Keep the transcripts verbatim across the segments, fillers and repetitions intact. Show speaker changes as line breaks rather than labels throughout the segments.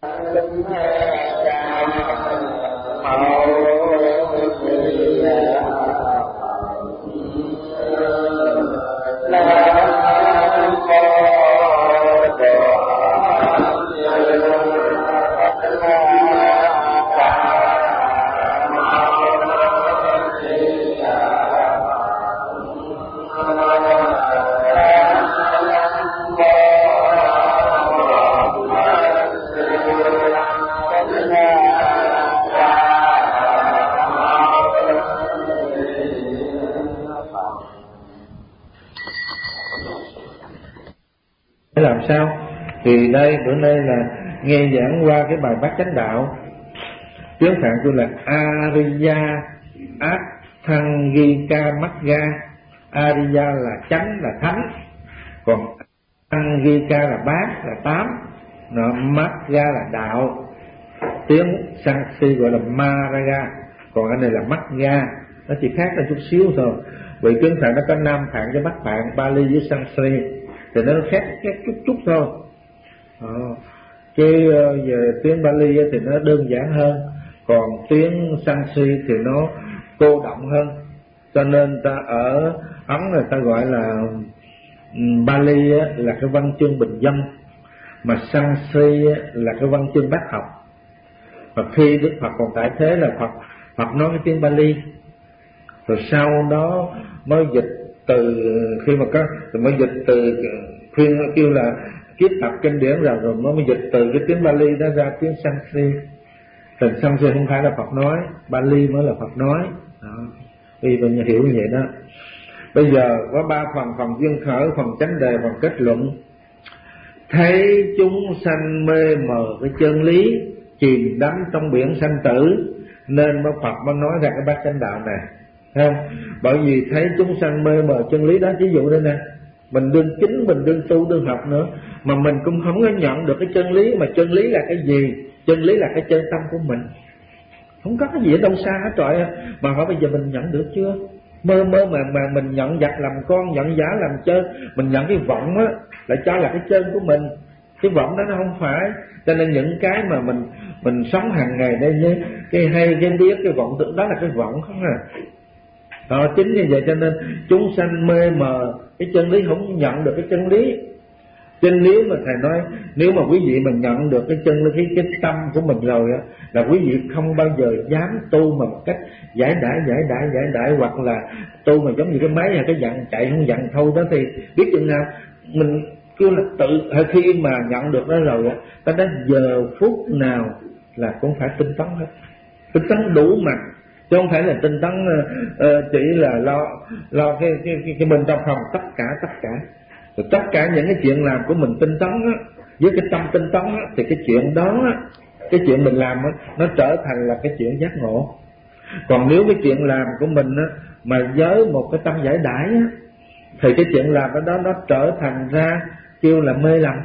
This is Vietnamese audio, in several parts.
Làm sao? Thì đây bữa nay là nghe giảng qua cái bài Bát Chánh Đạo, tiếng Phạn tôi là Ariya Atthangika Magga. Ariya là chánh, là thánh, còn Atthangika là bát, là tám, Magga là đạo. Tiếng Sanskrit gọi là Maraga, còn anh này là Magga, nó chỉ khác ra chút xíu thôi. Vì tiếng Phạn nó có Nam Phạn với Bắc Phạn, Bali với Sanskrit thì nó khác khác chút chút thôi. À, cái uh, về tiếng Bali thì nó đơn giản hơn, còn tiếng Sanskrit thì nó cô động hơn. Cho nên ta ở Ấn người ta gọi là um, Bali là cái văn chương bình dân, mà Sanskrit là cái văn chương bác học. Và khi Đức Phật còn tại thế là Phật Phật nói cái tiếng Bali, rồi sau đó mới dịch từ khi mà có rồi mới dịch từ khuyên kêu là kiếp tập kinh điển rồi rồi mới dịch từ cái tiếng Bali đó ra tiếng Sanskrit. Từ Sanskrit không phải là Phật nói, Bali mới là Phật nói. Đó. Vì mình hiểu như vậy đó. Bây giờ có ba phần: phần duyên khởi, phần chánh đề, phần kết luận. Thấy chúng sanh mê mờ cái chân lý, chìm đắm trong biển sanh tử, nên mới Phật mới nói ra cái Bát Chánh Đạo này. Thấy không? Bởi vì thấy chúng sanh mê mờ chân lý đó. Ví dụ đây nè, mình đương chính, mình đương tu, đương học nữa, mà mình cũng không có nhận được cái chân lý. Mà chân lý là cái gì? Chân lý là cái chân tâm của mình, không có cái gì ở đâu xa hết trời. Mà hỏi bây giờ mình nhận được chưa? Mơ mơ mà mà mình nhận vật làm con, nhận giả làm chân. Mình nhận cái vọng á là cho là cái chân của mình, cái vọng đó nó không phải. Cho nên những cái mà mình mình sống hàng ngày đây với cái hay cái biết cái vọng tưởng đó là cái vọng không à. Đó, chính như vậy cho nên chúng sanh mê mờ cái chân lý, không nhận được cái chân lý. Chân lý mà thầy nói, nếu mà quý vị mình nhận được cái chân lý, cái tâm của mình rồi á, là quý vị không bao giờ dám tu mà một cách giải đãi giải đãi giải đãi hoặc là tu mà giống như cái máy hay cái dặn chạy không dặn thôi đó. Thì biết chừng nào mình kêu là tự, khi mà nhận được đó rồi á, ta đến giờ phút nào là cũng phải tinh tấn hết, tinh tấn đủ mặt, chứ không phải là tinh tấn uh, chỉ là lo lo cái cái cái, cái bên trong không. Tất cả tất cả rồi tất cả những cái chuyện làm của mình tinh tấn á, với cái tâm tinh tấn á, thì cái chuyện đó á, cái chuyện mình làm á, nó trở thành là cái chuyện giác ngộ. Còn nếu cái chuyện làm của mình á, mà với một cái tâm giải đãi á, thì cái chuyện làm đó, đó nó trở thành ra kêu là mê lầm.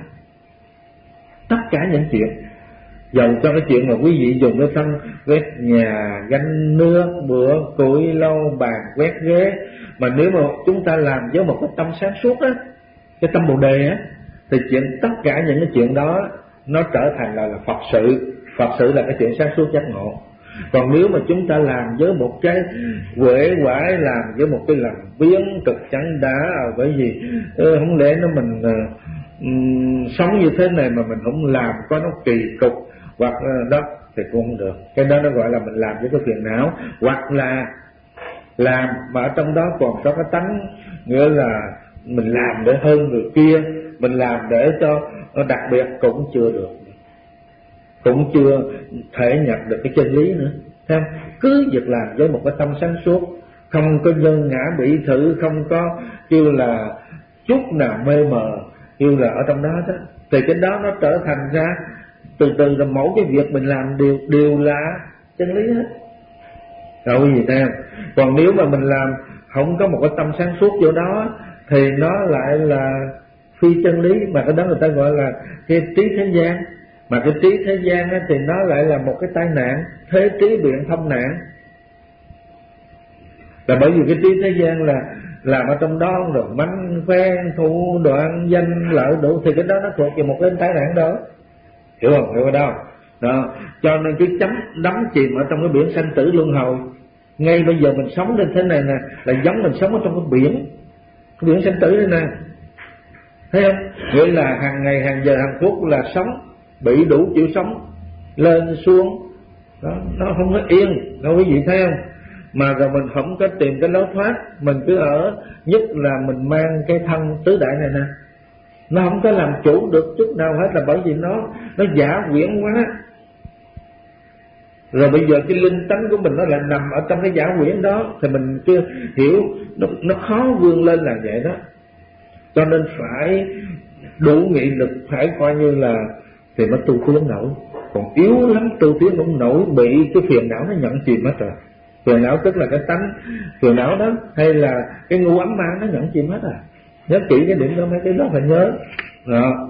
Tất cả những chuyện, dầu cho cái chuyện mà quý vị dùng cái thân quét nhà, gánh nước, bữa củi, lau bàn, quét ghế, mà nếu mà chúng ta làm với một cái tâm sáng suốt á, cái tâm bồ đề á, thì chuyện tất cả những cái chuyện đó nó trở thành là, là Phật sự. Phật sự là cái chuyện sáng suốt giác ngộ. Còn nếu mà chúng ta làm với một cái quể quải, làm với một cái làm biến cực chẳng đã, bởi vì ừ, không lẽ nó mình um, sống như thế này mà mình không làm, có nó kỳ cục hoặc uh, đó thì cũng không được. Cái đó nó gọi là mình làm với cái phiền não, hoặc là làm mà ở trong đó còn có cái tánh, nghĩa là mình làm để hơn người kia, mình làm để cho đặc biệt cũng chưa được, cũng chưa thể nhận được cái chân lý nữa. Thấy không? Cứ việc làm với một cái tâm sáng suốt, không có nhân ngã bị thử, không có kêu là chút nào mê mờ, kêu là ở trong đó đó, thì cái đó nó trở thành ra từ từ là mỗi cái việc mình làm đều đều là chân lý hết. Rồi gì ta? Còn nếu mà mình làm không có một cái tâm sáng suốt vô đó thì nó lại là phi chân lý, mà cái đó người ta gọi là cái trí thế gian. Mà cái trí thế gian ấy, thì nó lại là một cái tai nạn, thế trí biện thông nạn. Là bởi vì cái trí thế gian là làm ở trong đó rồi mánh khoe thủ đoạn danh lợi đủ, thì cái đó nó thuộc về một cái tai nạn đó. Hiểu không? Hiểu không? đó. Cho nên cái chấm đắm chìm ở trong cái biển sanh tử luân hồi. Ngay bây giờ mình sống lên thế này nè, là giống mình sống ở trong cái biển, cái biển sanh tử đây nè, thấy không? Nghĩa là hàng ngày hàng giờ hàng phút là sống, bị đủ chịu sống, lên xuống đó, nó không có yên, đâu quý vị thấy không? Mà rồi mình không có tìm cái lối thoát, mình cứ ở, nhất là mình mang cái thân tứ đại này nè, nó không có làm chủ được chút nào hết, là bởi vì nó nó giả quyển quá. Rồi bây giờ cái linh tánh của mình nó lại nằm ở trong cái giả quyển đó, thì mình chưa hiểu, nó, nó khó vươn lên là vậy đó. Cho nên phải đủ nghị lực, phải coi như là thì mới tu tiến nổi. Còn yếu lắm tu tiến không nổi, bị cái phiền não nó nhận chìm hết rồi. Phiền não tức là cái tánh phiền não đó, hay là cái ngu ấm mang nó nhận chìm hết rồi. Nhớ kỹ cái điểm đó, mấy cái đó phải nhớ đó.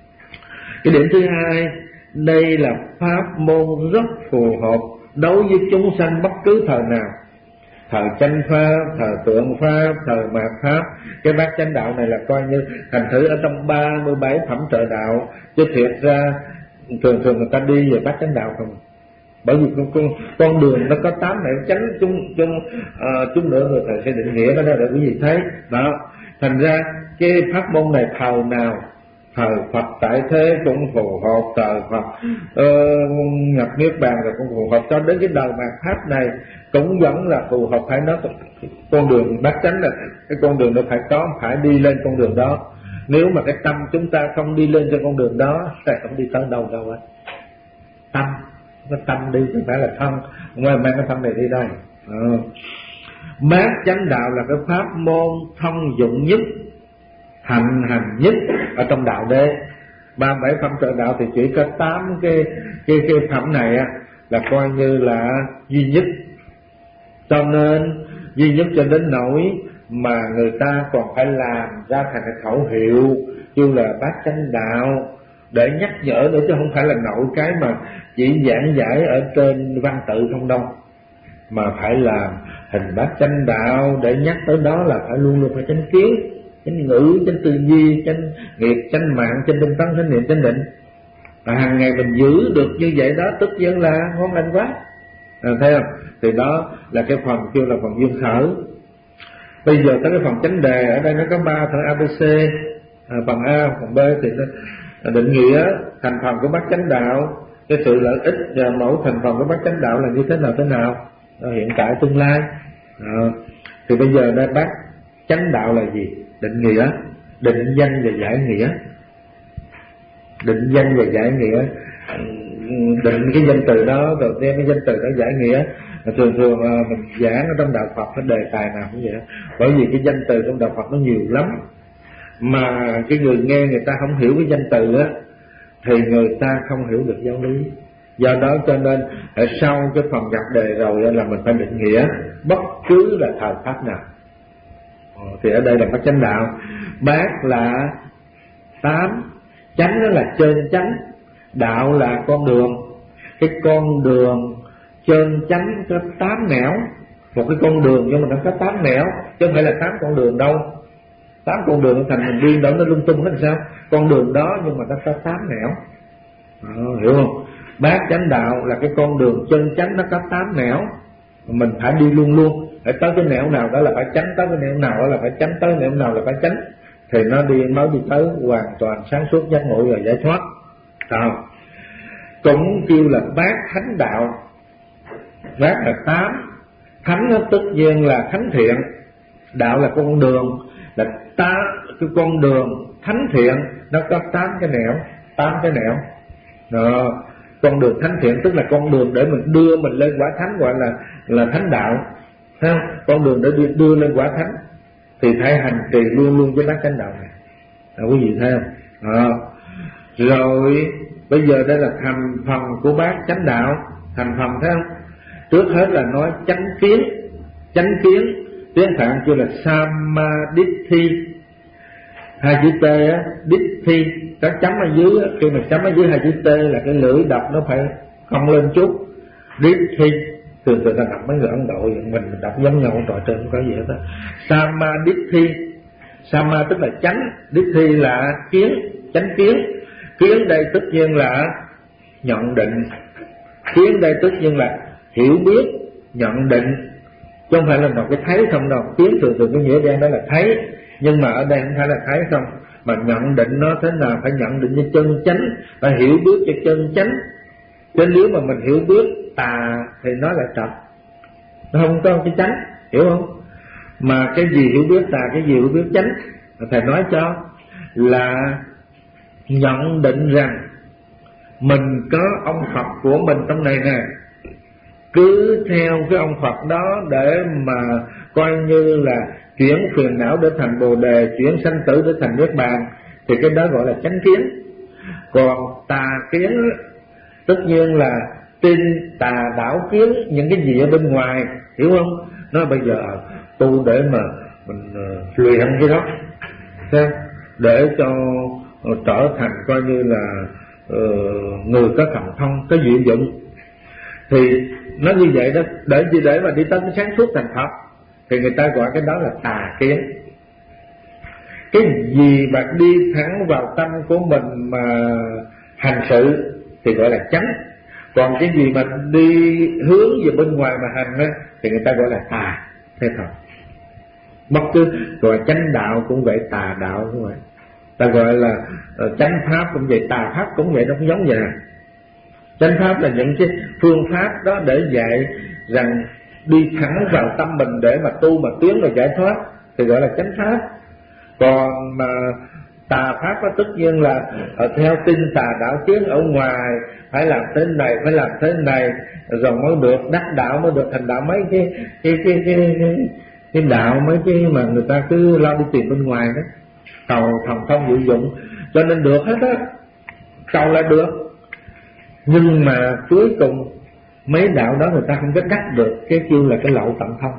Cái điểm thứ hai, đây là pháp môn rất phù hợp đối với chúng sanh bất cứ thời nào, thời chánh pháp, thời tượng pháp, thời mạt pháp. Cái bát chánh đạo này là coi như thành thử ở trong ba mươi bảy phẩm trợ đạo, chứ thiệt ra thường thường người ta đi về bát chánh đạo không. Bởi vì con, con, con đường nó có tám nẻo chánh, chung chung uh, chung nữa người thầy sẽ định nghĩa nó ra để quý vị thấy đó. Thành ra cái pháp môn này thời nào, thời Phật tại thế cũng phù hợp, thời Phật uh, nhập niết bàn rồi cũng phù hợp, cho đến cái đời mạt pháp này cũng vẫn là phù hợp. Phải nói con đường bát chánh là cái con đường nó phải có, phải đi lên con đường đó. Nếu mà cái tâm chúng ta không đi lên trên con đường đó sẽ không đi tới đâu đâu hết. Tâm, cái tâm đi chứ phải là thân, ngoài mang cái tâm này đi đây. Ừ. Bát chánh đạo là cái pháp môn thông dụng nhất, hành hành nhất ở trong đạo đế. Ba bảy phẩm trợ đạo thì chỉ có tám cái cái cái phẩm này á là coi như là duy nhất. Cho nên duy nhất cho đến nỗi mà người ta còn phải làm ra thành cái khẩu hiệu như là bát chánh đạo để nhắc nhở nữa, chứ không phải là nội cái mà chỉ giảng giải ở trên văn tự không đâu, mà phải làm hình bát chánh đạo để nhắc tới đó là phải luôn luôn phải chánh kiến, chánh ngữ, chánh tư duy, chánh nghiệp, chánh mạng, chánh tinh tấn, chánh niệm, chánh định. Và hàng ngày mình giữ được như vậy đó, tức nhiên là ngon lành quá. À, thấy không? Thì đó là cái phần kêu là phần duyên khởi. Bây giờ tới cái phần chánh đề, ở đây nó có ba phần a bê xê. À, phần A, phần B thì nó định nghĩa thành phần của bát chánh đạo, cái sự lợi ích và mẫu thành phần của bát chánh đạo là như thế nào thế nào, à, hiện tại tương lai. À, thì bây giờ đây bát chánh đạo là gì? Định nghĩa, định danh và giải nghĩa. Định danh và giải nghĩa, định cái danh từ đó rồi đem cái danh từ đó giải nghĩa. Thường thường mình giảng ở trong đạo Phật cái đề tài nào cũng vậy, bởi vì cái danh từ trong đạo Phật nó nhiều lắm, mà cái người nghe người ta không hiểu cái danh từ á thì người ta không hiểu được giáo lý. Do đó cho nên ở sau cái phần gặp đề rồi là mình phải định nghĩa bất cứ là thời pháp nào. Thì ở đây là bát chánh đạo. Bát là tám, chánh đó là trên chánh, đạo là con đường. Cái con đường trên chánh có tám nẻo, một cái con đường nhưng mà nó có tám nẻo, chứ không phải là tám con đường đâu. Tám con đường thành thành viên đó nó lung tung hết sao? Con đường đó nhưng mà nó có tám nẻo. À, hiểu không? Bát chánh đạo là cái con đường chân chánh, nó có tám nẻo, mình phải đi luôn luôn, phải tới cái nẻo nào đó là phải chánh, tới cái nẻo nào đó là phải chánh, tới nẻo nào là phải chánh, thì nó đi mới đi tới hoàn toàn sáng suốt giác ngộ và giải thoát. À, cũng kêu là bát thánh đạo. Bát là tám, thánh nó tất nhiên là thánh thiện, đạo là con đường, là ta cái con đường thánh thiện nó có tám cái nẻo, tám cái nẻo. Đó, con đường thánh thiện tức là con đường để mình đưa mình lên quả thánh, gọi là là thánh đạo. Thấy không? Con đường để đưa, đưa lên quả thánh thì phải hành trì luôn luôn với bát chánh đạo này. À, quý vị thấy không? À, rồi bây giờ đây là thành phần của bát chánh đạo. Thành phần thấy không? Trước hết là nói chánh kiến. Chánh kiến tiếng Phạn kêu là Samaditthi. Hai chữ T á, Ditthi, có chấm ở dưới á, khi mà chấm ở dưới hai chữ T là cái lưỡi đọc nó phải cong lên chút. Ditthi, thường thường ta đọc mấy người Ấn Độ, mình đọc giống nhau trò trên không có gì hết á. Samaditthi, Sama tức là chánh, Ditthi là kiến, chánh kiến. Kiến đây tất nhiên là nhận định. Kiến đây tất nhiên là hiểu biết, nhận định, chứ không phải là một cái thấy không đâu. Kiến thường thường cái nghĩa đen đó là thấy, nhưng mà ở đây không phải là thấy không, mà nhận định nó thế nào, phải nhận định cho chân chánh, phải hiểu biết cho chân chánh. Chứ nếu mà mình hiểu biết tà thì nó lại trật, nó không có cái chánh, hiểu không? Mà cái gì hiểu biết tà, cái gì hiểu biết chánh, thầy nói cho là nhận định rằng mình có ông Phật của mình trong này nè, cứ theo cái ông Phật đó để mà coi như là chuyển phiền não để thành Bồ Đề, chuyển sanh tử để thành Niết Bàn, thì cái đó gọi là chánh kiến. Còn tà kiến tất nhiên là tin tà đảo kiến những cái gì ở bên ngoài, hiểu không? Nó bây giờ tu để mà mình uh, luyện cái đó, xem, để cho uh, trở thành coi như là uh, người có thần thông, có diệu dụng. Thì nó như vậy đó, để gì để mà đi tới cái sáng suốt thành Phật, thì người ta gọi cái đó là tà kiến. Cái gì mà đi thẳng vào tâm của mình mà hành sự thì gọi là chánh. Còn cái gì mà đi hướng về bên ngoài mà hành á, thì người ta gọi là tà, thế thôi. Bất cứ gọi chánh đạo cũng vậy, tà đạo cũng vậy. Ta gọi là uh, chánh pháp cũng vậy, tà pháp cũng vậy, nó cũng giống vậy. Chánh pháp là những cái phương pháp đó để dạy rằng đi thẳng vào tâm mình để mà tu mà tiến vào giải thoát, thì gọi là chánh pháp. Còn mà tà pháp đó tất nhiên là ở theo tin tà đạo kiến ở ngoài, phải làm thế này, phải làm thế này rồi mới được đắc đạo, mới được thành đạo. Mấy cái cái cái cái cái, cái đạo, mấy cái mà người ta cứ lo đi tìm bên ngoài đó, cầu thần thông diệu dụng, cho nên được hết á, cầu là được. Nhưng mà cuối cùng mấy đạo đó người ta không có đắc được cái kêu là cái lậu tận thông.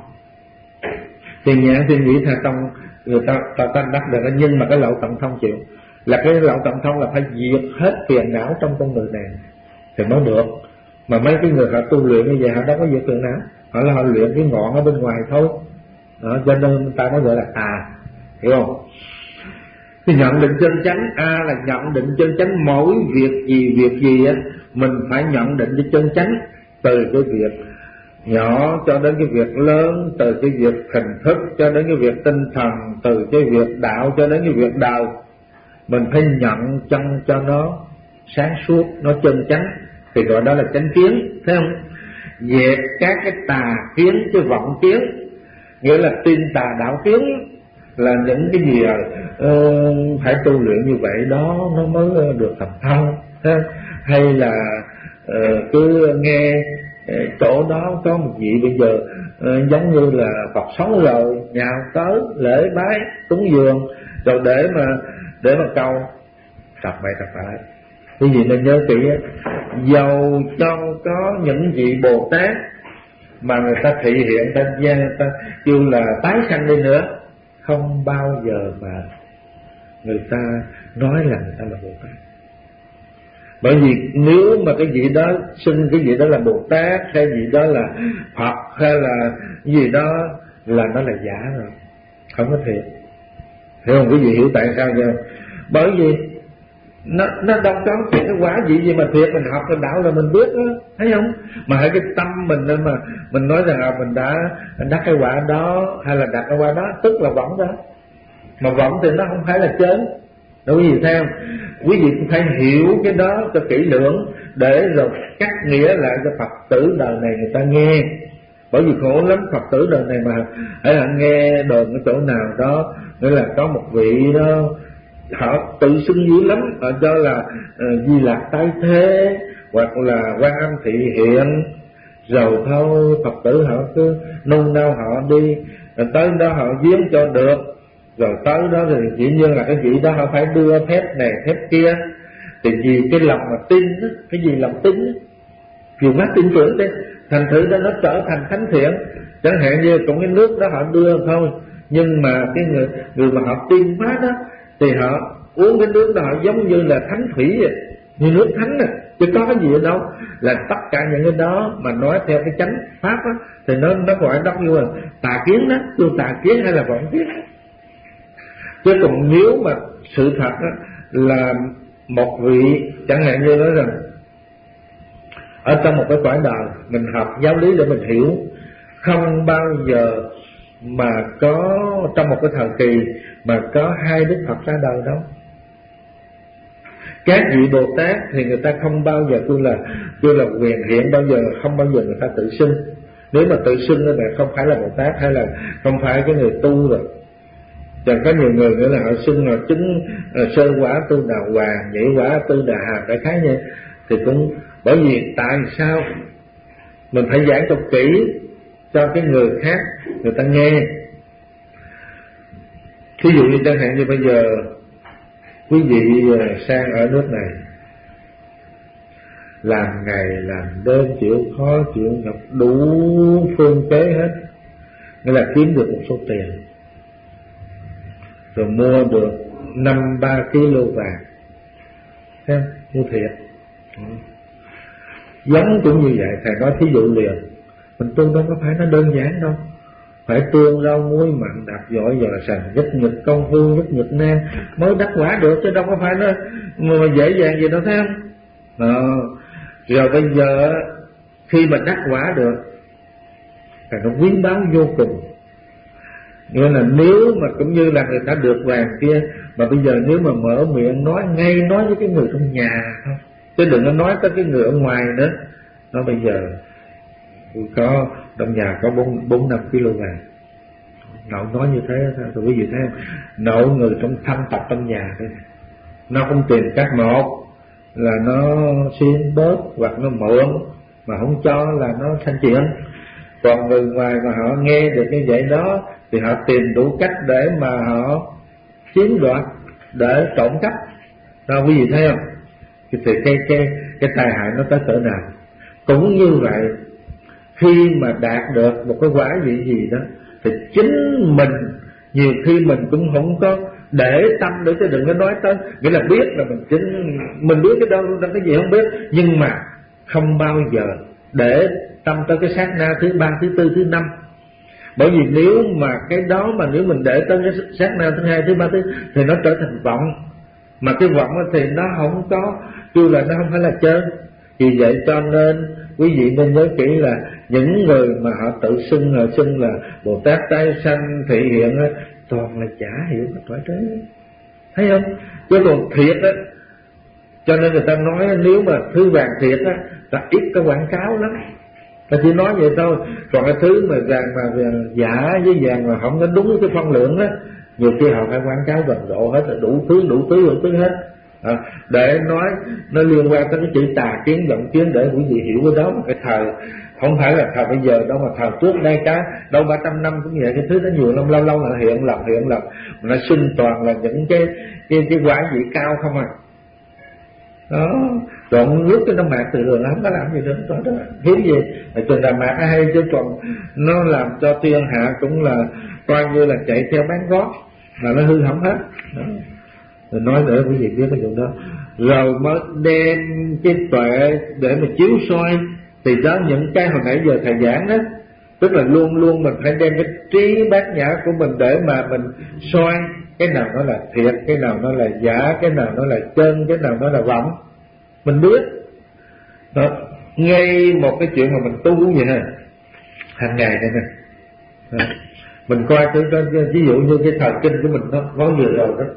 Thì nhãn thì nghĩ thà tông người ta ta, ta đắc được, nhưng mà cái lậu tận thông chịu, là cái lậu tận thông là phải diệt hết phiền não trong con người này thì mới được. Mà mấy cái người họ tu luyện như vậy họ đâu có diệt phiền não, họ là họ luyện cái ngọn ở bên ngoài thôi đó, cho nên ta mới gọi là tà, hiểu không? Thì nhận định chân chánh, A là nhận định chân chánh, mỗi việc gì việc gì á mình phải nhận định cho chân chánh, từ cái việc nhỏ cho đến cái việc lớn, từ cái việc hình thức cho đến cái việc tinh thần, từ cái việc đạo cho đến cái việc đời, mình phải nhận chân cho nó sáng suốt, nó chân chánh, thì gọi đó là chánh kiến, thấy không? Dẹp các cái tà kiến chứ vọng kiến, nghĩa là tin tà đạo kiến là những cái gì uh, phải tu luyện như vậy đó nó mới được thành thông, hay là uh, cứ nghe uh, chỗ đó có một vị bây giờ uh, giống như là Phật sống rồi, nhào tới lễ bái cúng dường rồi để mà để mà cầu, tập vậy tập lại. Cái gì nên nhớ kỹ á, dầu cho có những vị Bồ Tát mà người ta thị hiện ta gia, người ta kêu là tái sanh đi nữa, không bao giờ mà người ta nói là người ta là Bồ Tát. Bởi vì nếu mà cái vị đó xưng cái vị đó là Bồ Tát, hay vị đó là Phật, hay là cái gì đó là nó là giả rồi, không có thiệt. Hiểu không? Quý vị hiểu tại sao chưa? Bởi vì nó nó đâu có chuyện cái quả gì gì mà thiệt, mình học cái đạo là mình biết đó, thấy không? Mà hãy cái tâm mình nên mà mình nói rằng là mình đã đắc cái quả đó hay là đạt cái quả đó, tức là võng đó. Mà võng thì nó không phải là chớn. Đâu quý vị thấy không? Quý vị cũng phải hiểu cái đó cho kỹ lưỡng để rồi cắt nghĩa lại cho Phật tử đời này người ta nghe. Bởi vì khổ lắm, Phật tử đời này mà hãy là nghe đồn ở chỗ nào đó, nghĩa là có một vị đó họ tự xưng dữ lắm, họ cho là uh, Di Lạc tái thế hoặc là Quan Âm thị hiện, rồi thôi Phật tử họ cứ nung nao họ đi, rồi tới đó họ viếng cho được, rồi tới đó thì chỉ nhiên là cái vị đó họ phải đưa phép này phép kia, thì vì cái lòng mà tin đó, cái gì lòng tin đó, dùng mắt tin tưởng đi, thành thử đó nó trở thành thánh thiện. Chẳng hạn như cũng cái nước đó họ đưa thôi, nhưng mà cái người người mà họ tin quá đó thì họ uống cái nước đó họ giống như là thánh thủy vậy, như nước thánh này, chứ có cái gì ở đâu. Là tất cả những cái đó mà nói theo cái chánh pháp á, thì nó nó gọi đó như là tà kiến đó, tu tà kiến hay là vọng kiến. Chứ còn nếu mà sự thật á, là một vị chẳng hạn như nói rằng ở trong một cái cõi đời mình học giáo lý để mình hiểu, không bao giờ mà có trong một cái thời kỳ mà có hai Đức Phật ra đời đâu. Các vị Bồ Tát thì người ta không bao giờ tôi là tôi là quyền hiện, bao giờ không bao giờ người ta tự xưng. Nếu mà tự xưng thì không phải là Bồ Tát, hay là không phải cái người tu rồi. Chẳng có nhiều người nữa là họ xưng là chứng uh, sơ quả tu đà hoàng, nhị quả tu đà hàm, đại khái như thì cũng bởi vì tại sao mình phải giảng cho kỹ cho cái người khác người ta nghe. Ví dụ như chẳng hạn như bây giờ quý vị sang ở nước này, làm ngày làm đêm, chịu khó chịu nhọc, đủ phương kế hết, nghĩa là kiếm được một số tiền, rồi mua được năm ba ký lô vàng, thấy không? Mua thiệt. Giống cũng như vậy. Thầy nói thí dụ liền, mình tu đâu có phải nó đơn giản đâu, phải tương rau muối mặn đạp giỏi giò sành, nhất nhật công phu, nhất nhật nan mới đắc quả được, chứ đâu có phải nó mà dễ dàng gì đâu, thấy không? Đó. Rồi bây giờ khi mà đắc quả được thì nó quý báu vô cùng. Nghĩa là nếu mà cũng như là người ta được vàng kia, mà bây giờ nếu mà mở miệng nói ngay, nói với cái người trong nhà thôi, chứ đừng có nói tới cái người ở ngoài nữa. Nó bây giờ có trong nhà có bốn bốn năm kg vàng, Nậu nói như thế rồi quý vị thấy không? Nậu người trong thâm tập trong nhà thôi, nó không tìm cách một là nó xin bớt hoặc nó mượn, mà không cho là nó thành chuyện. Còn người ngoài mà họ nghe được như vậy đó thì họ tìm đủ cách để mà họ chiếm đoạt, để trộm cắp. Đó quý vị thấy không? Thì cái cái cái tai hại nó tới cỡ nào. Cũng như vậy, khi mà đạt được một cái quả gì gì đó thì chính mình nhiều khi mình cũng không có để tâm để chứ đừng có nói tới. Nghĩa là biết là mình chính mình biết cái đâu đâu cái gì không biết, nhưng mà không bao giờ để tâm tới cái sát na thứ ba, thứ tư, thứ năm. Bởi vì nếu mà cái đó mà nếu mình để tới cái sát na thứ hai, thứ ba, thứ thì nó trở thành vọng. Mà cái vọng thì nó không có, kêu là nó không phải là chân. Vì vậy cho nên quý vị nên nhớ kỹ là những người mà họ tự xưng họ xưng là Bồ Tát tái sanh thị hiện á, toàn là giả hiểu hết phải thế, thấy không? Chứ còn thiệt á, cho nên người ta nói nếu mà thứ vàng thiệt á là ít có quảng cáo lắm, ta chỉ nói vậy thôi. Còn cái thứ mà vàng mà giả với vàng mà không có đúng cái phân lượng á, nhiều khi họ phải quảng cáo rầm rộ hết, đủ thứ đủ thứ đủ thứ hết. À, để nói nó liên quan tới cái chữ tà kiến vọng kiến để quý vị hiểu cái đó. Mà cái thời không phải là thời bây giờ đâu, mà thời trước đây cá đâu ba trăm năm cũng vậy, cái thứ đó nhiều lắm, lâu lâu là hiện lập hiện lập nó sinh toàn là những cái cái cái quả vị cao không à. Đó, rồi nước cái nó mạt từ đường lắm, nó làm gì được đó, đó. Hiếm gì mà chừng nào mạt hay, chứ còn nó làm cho thiên hạ cũng là coi như là chạy theo bán gót là nó hư hỏng hết. Đó. Rồi nói nữa quý vị biết cái vụ đó, rồi mới đem cái tuệ để mà chiếu soi. Thì đó những cái hồi nãy giờ thầy giảng đó, tức là luôn luôn mình phải đem cái trí bát nhã của mình để mà mình soi cái nào nó là thiệt, cái nào nó là giả, cái nào nó là chân, cái nào nó là vọng, mình biết đó. Ngay một cái chuyện mà mình tu vậy nè, hàng ngày đây nè, mình coi cái, cái, cái ví dụ như cái thời kinh của mình nó có vừa rồi đó,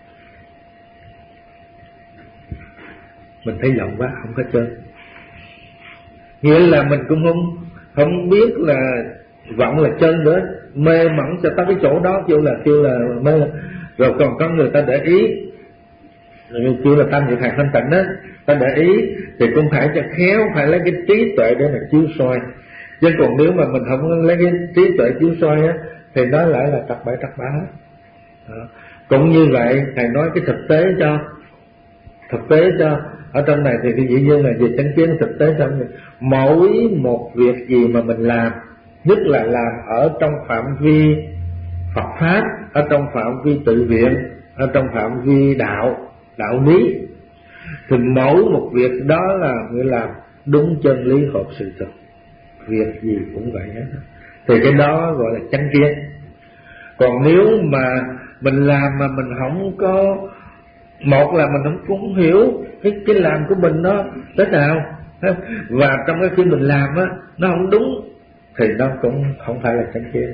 mình thấy giọng quá không có chân, nghĩa là mình cũng không không biết là vọng là chân nữa, mê mẩn cho tới cái chỗ đó kêu là kêu là mê. Rồi còn có người ta để ý, kêu là tam diệt hạt thanh tịnh đó, ta để ý thì cũng phải cho khéo, phải lấy cái trí tuệ để mà chiếu soi. Chứ còn nếu mà mình không lấy cái trí tuệ chiếu soi á thì nó lại là tập bậy tập bá. Cũng như vậy thầy nói cái thực tế cho thực tế cho ở trong này thì cái dĩ nhiên là về chánh kiến thực tế trong này. Mỗi một việc gì mà mình làm, nhất là làm ở trong phạm vi Phật pháp, ở trong phạm vi tự viện, ở trong phạm vi đạo đạo lý, thì mỗi một việc đó là người làm đúng chân lý hợp sự thực. Việc gì cũng vậy hết, thì cái đó gọi là chánh kiến. Còn nếu mà mình làm mà mình không có, một là mình không cũng hiểu cái cái làm của mình nó thế nào, Và trong cái khi mình làm á nó không đúng thì nó cũng không phải là chánh kiến.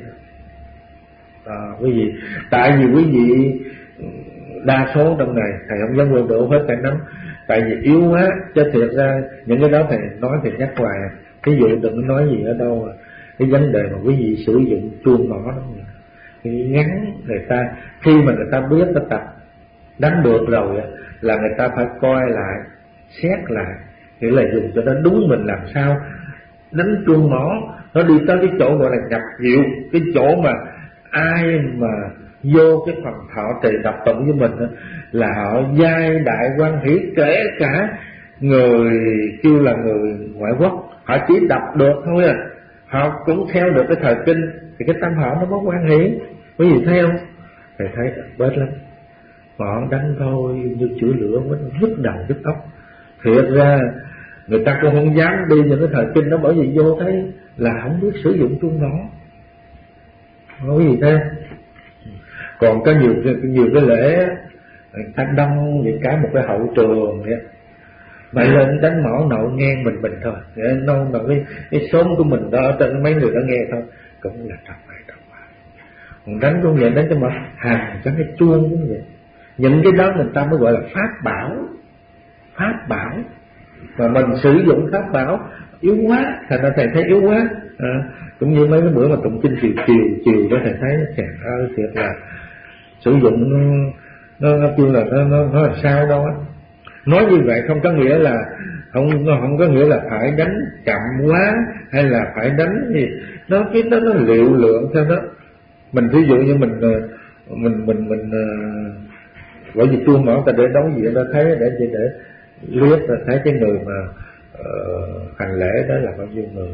À, quý vị, tại vì quý vị đa số trong này thầy không dám quên đổ hết thầy nắm, tại vì yếu quá, chứ thiệt ra những cái đó thầy nói thì nhắc hoài. Ví dụ đừng có nói gì ở đâu, cái vấn đề mà quý vị sử dụng chuông mỏ đó, thì ngắn người ta khi mà người ta biết ta tập đánh được rồi là người ta phải coi lại, xét lại, nghĩa là dùng cho nó đúng mình làm sao đánh chuông mỏ nó đi tới cái chỗ gọi là nhập diệu, cái chỗ mà ai mà vô cái phần thọ trì đọc tụng với mình đó, là họ giai đại quan hỷ, kể cả người kêu là người ngoại quốc, họ chỉ đọc được thôi à, họ cũng theo được cái thời kinh thì cái tâm họ nó có quan hỷ. Quý vị thấy không? Thầy thấy bớt lắm, họ đánh thôi như chữa lửa mới vứt đầu vứt óc. Thiệt ra người ta cũng không dám đi những cái thời kinh đó, bởi vì vô thấy là không biết sử dụng chuông mỏ. Có gì thế? Còn có nhiều nhiều cái lễ người ta đông thì cả một cái hậu trường vậy, mà lên đánh mỏ nậu nghe mình mình thôi, nâu nậu cái cái xóm của mình đó, trên mấy người đó nghe thôi cũng là trầm này trầm này. Còn đánh cũng vậy, đánh cho mà hàng cho cái chuông cũng vậy. Những cái đó người ta mới gọi là pháp bảo, pháp bảo. Mà mình sử dụng pháp bảo yếu quá, thành ra thầy thấy yếu quá. À, cũng như mấy cái bữa mà tụng kinh chiều chiều chiều đó thầy thấy trời ơi thiệt là sử dụng nó nó kêu là nó nó nó là sao đâu á. Nói như vậy không có nghĩa là không không có nghĩa là phải đánh chậm quá hay là phải đánh gì, nó cái đó nó liệu lượng theo đó. Mình ví dụ như mình mình mình mình bởi vì chuông mỏ ta để đấu gì đó thấy để để để liếc ta thấy cái người mà uh, hành lễ đó là bao nhiêu người,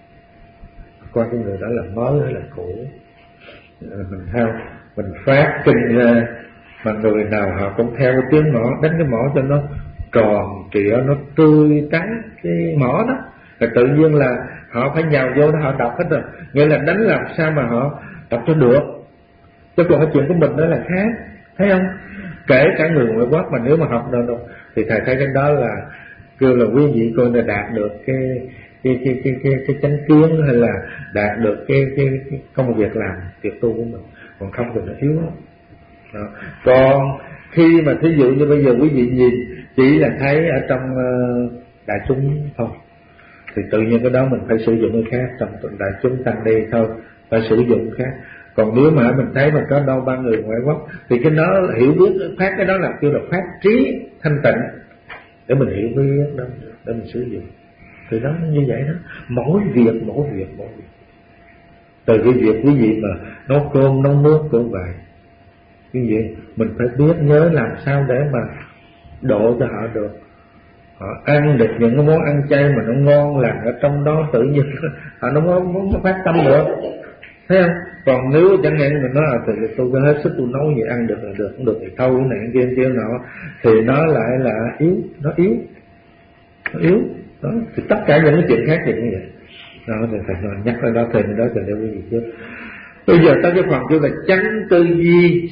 coi cái người đó là mới hay là cũ, mình theo mình phát kinh ra mà người nào họ cũng theo cái tiếng mỏ, đánh cái mỏ cho nó tròn trịa, nó tươi trắng cái mỏ đó, là tự nhiên là họ phải nhào vô đó họ đọc hết rồi. Nghĩa là đánh làm sao mà họ đọc cho được, chứ còn cái chuyện của mình đó là khác, thấy không? Kể cả người ngoại quốc mà nếu mà học được đâu thì thầy thấy cái đó là kêu là quý vị coi là đạt được cái cái cái cái cái, cái chánh kiến, hay là đạt được cái cái, cái công việc làm việc tu của mình, còn không thì nó yếu lắm. Đó. Còn khi mà thí dụ như bây giờ quý vị nhìn chỉ là thấy ở trong uh, đại chúng thôi, thì tự nhiên cái đó mình phải sử dụng cái khác, trong đại chúng tăng đi thôi phải sử dụng khác. Còn nếu mà mình thấy mình có đâu ba người ngoại quốc thì cái đó hiểu biết phát, cái đó là kêu là phát trí thanh tịnh để mình hiểu biết đó, để mình sử dụng. Thì đó như vậy đó, mỗi việc mỗi việc mỗi việc. Từ cái việc quý vị mà nấu cơm nấu nước cũng vậy, cái gì mình phải biết nhớ làm sao để mà độ cho họ được, họ ăn được những cái món ăn chay mà nó ngon lành ở trong đó, tự nhiên họ nó muốn muốn phát tâm được, thấy không? Còn nếu chẳng hạn mình nói là thì tôi có hết sức tôi nấu gì ăn được là được, không được thì thôi cái này kia kia nọ, thì nó lại là yếu, nó yếu, nó yếu đó. Thì tất cả những cái chuyện khác thì như vậy đó, thì phải nhắc ra đó thêm đó thì để quý vị trước. Bây giờ tới cái phần kêu là chánh tư duy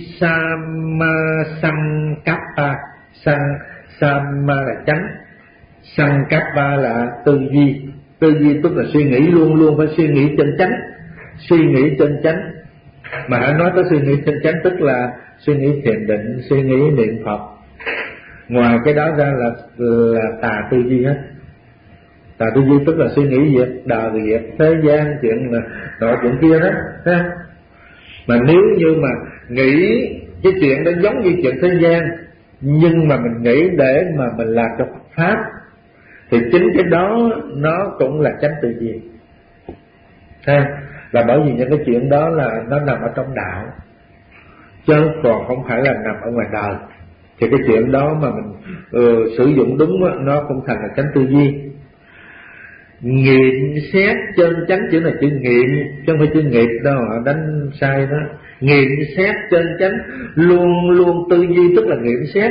Samasankappa. Sang Sama là chánh, Sankappa là tư duy. Tư duy tức là suy nghĩ, luôn luôn phải suy nghĩ chân chánh, suy nghĩ chân chánh. Mà hãy nói tới suy nghĩ chân chánh tức là suy nghĩ thiền định, suy nghĩ niệm Phật. Ngoài cái đó ra là là tà tư duy hết. Tà tư duy tức là suy nghĩ việc đời việc thế gian, chuyện là nọ chuyện kia đó, thấy không? Mà nếu như mà nghĩ cái chuyện đó giống như chuyện thế gian, nhưng mà mình nghĩ để mà mình làm cho Phật pháp, thì chính cái đó nó cũng là chánh tư duy. Thấy không? Là bởi vì những cái chuyện đó là nó nằm ở trong đạo, chứ còn không phải là nằm ở ngoài đời. Thì cái chuyện đó mà mình ừ, sử dụng đúng đó, nó cũng thành là chánh tư duy. Nghiệm xét chân chánh, chữ là chữ nghiệm chứ không phải chữ nghiệp đâu, họ đánh sai đó. Nghiệm xét chân chánh, luôn luôn tư duy tức là nghiệm xét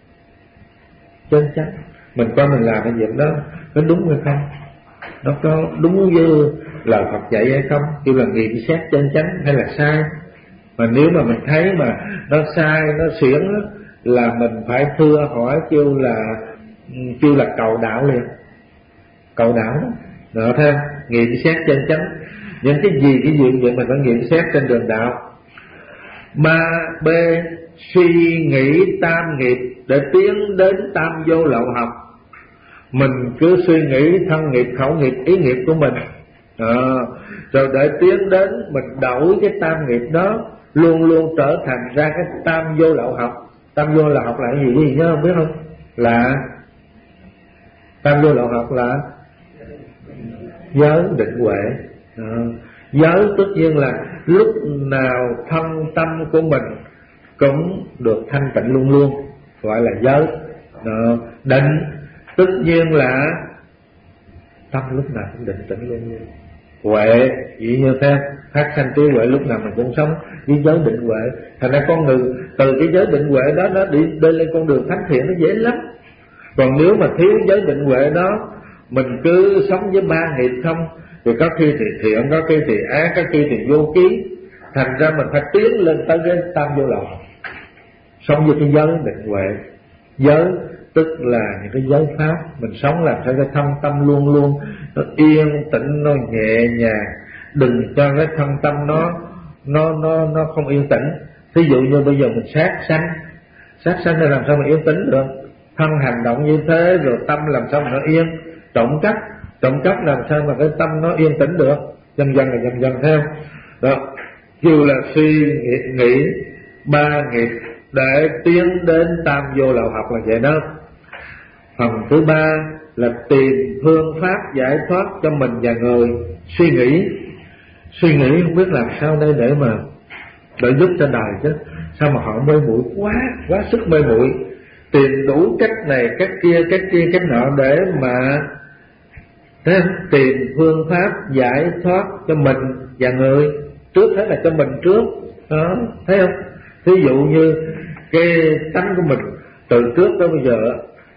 chân chánh. Mình coi mình làm cái việc đó có đúng hay không, nó có đúng như lời Phật dạy hay không, kêu là nghiệm xét chân chánh hay là sai. Mà nếu mà mình thấy mà nó sai, nó xuyển là mình phải thưa hỏi, kêu là kêu là cầu đạo liền. cầu đạo đó. Đó thêm nghiệm xét chân chánh, những cái gì cái gì vậy mình phải nghiệm xét trên đường đạo. Ba B, suy nghĩ tam nghiệp để tiến đến tam vô lậu học. Mình cứ suy nghĩ thân nghiệp, khẩu nghiệp, ý nghiệp của mình, à, rồi để tiến đến mình đổi cái tam nghiệp đó, luôn luôn trở thành ra cái tam vô lậu học. Tam vô lậu học là cái gì gì nhớ không biết không? Là tam vô lậu học là giới định huệ. À, giới tất nhiên là lúc nào thân tâm của mình cũng được thanh tịnh luôn luôn, gọi là giới. À, định tất nhiên là tâm lúc nào cũng định tĩnh luôn luôn. Huệ chỉ như thế, phát sanh trí huệ lúc nào mình cũng sống với giới định huệ. Thành ra con người từ cái giới định huệ đó nó đi đi lên con đường thánh thiện nó dễ lắm. Còn nếu mà thiếu giới định huệ đó, mình cứ sống với ba nghiệp không, thì có khi thì thiện, có khi thì ác, có khi thì vô ký. Thành ra mình phải tiến lên tới cái tam vô lậu, sống với cái giới định huệ. Giới tức là những cái giới pháp, mình sống làm sao cái thân tâm luôn luôn nó yên tĩnh, nó nhẹ nhàng, đừng cho cái thân tâm nó nó nó nó không yên tĩnh. Thí dụ như bây giờ mình sát sanh, sát sanh thì làm sao mà yên tĩnh được? Thân hành động như thế rồi tâm làm sao mà nó yên? Trộm cắp, trộm cắp làm sao mà cái tâm nó yên tĩnh được? Dần dần là dần dần theo đó. Dù là suy nghĩ, nghĩ ba nghiệp để tiến đến tam vô lậu học là vậy đó. Phần thứ ba là tìm phương pháp giải thoát cho mình và người. Suy nghĩ, suy nghĩ không biết làm sao đây để mà để giúp cho đời chứ. Sao mà họ mê muội quá, quá sức mê muội, tìm đủ cách này, cách kia, cách kia, cách nọ để mà thế, tìm phương pháp giải thoát cho mình và người. Trước hết là cho mình trước đó, thấy không? Ví dụ như cái tánh của mình từ trước tới bây giờ,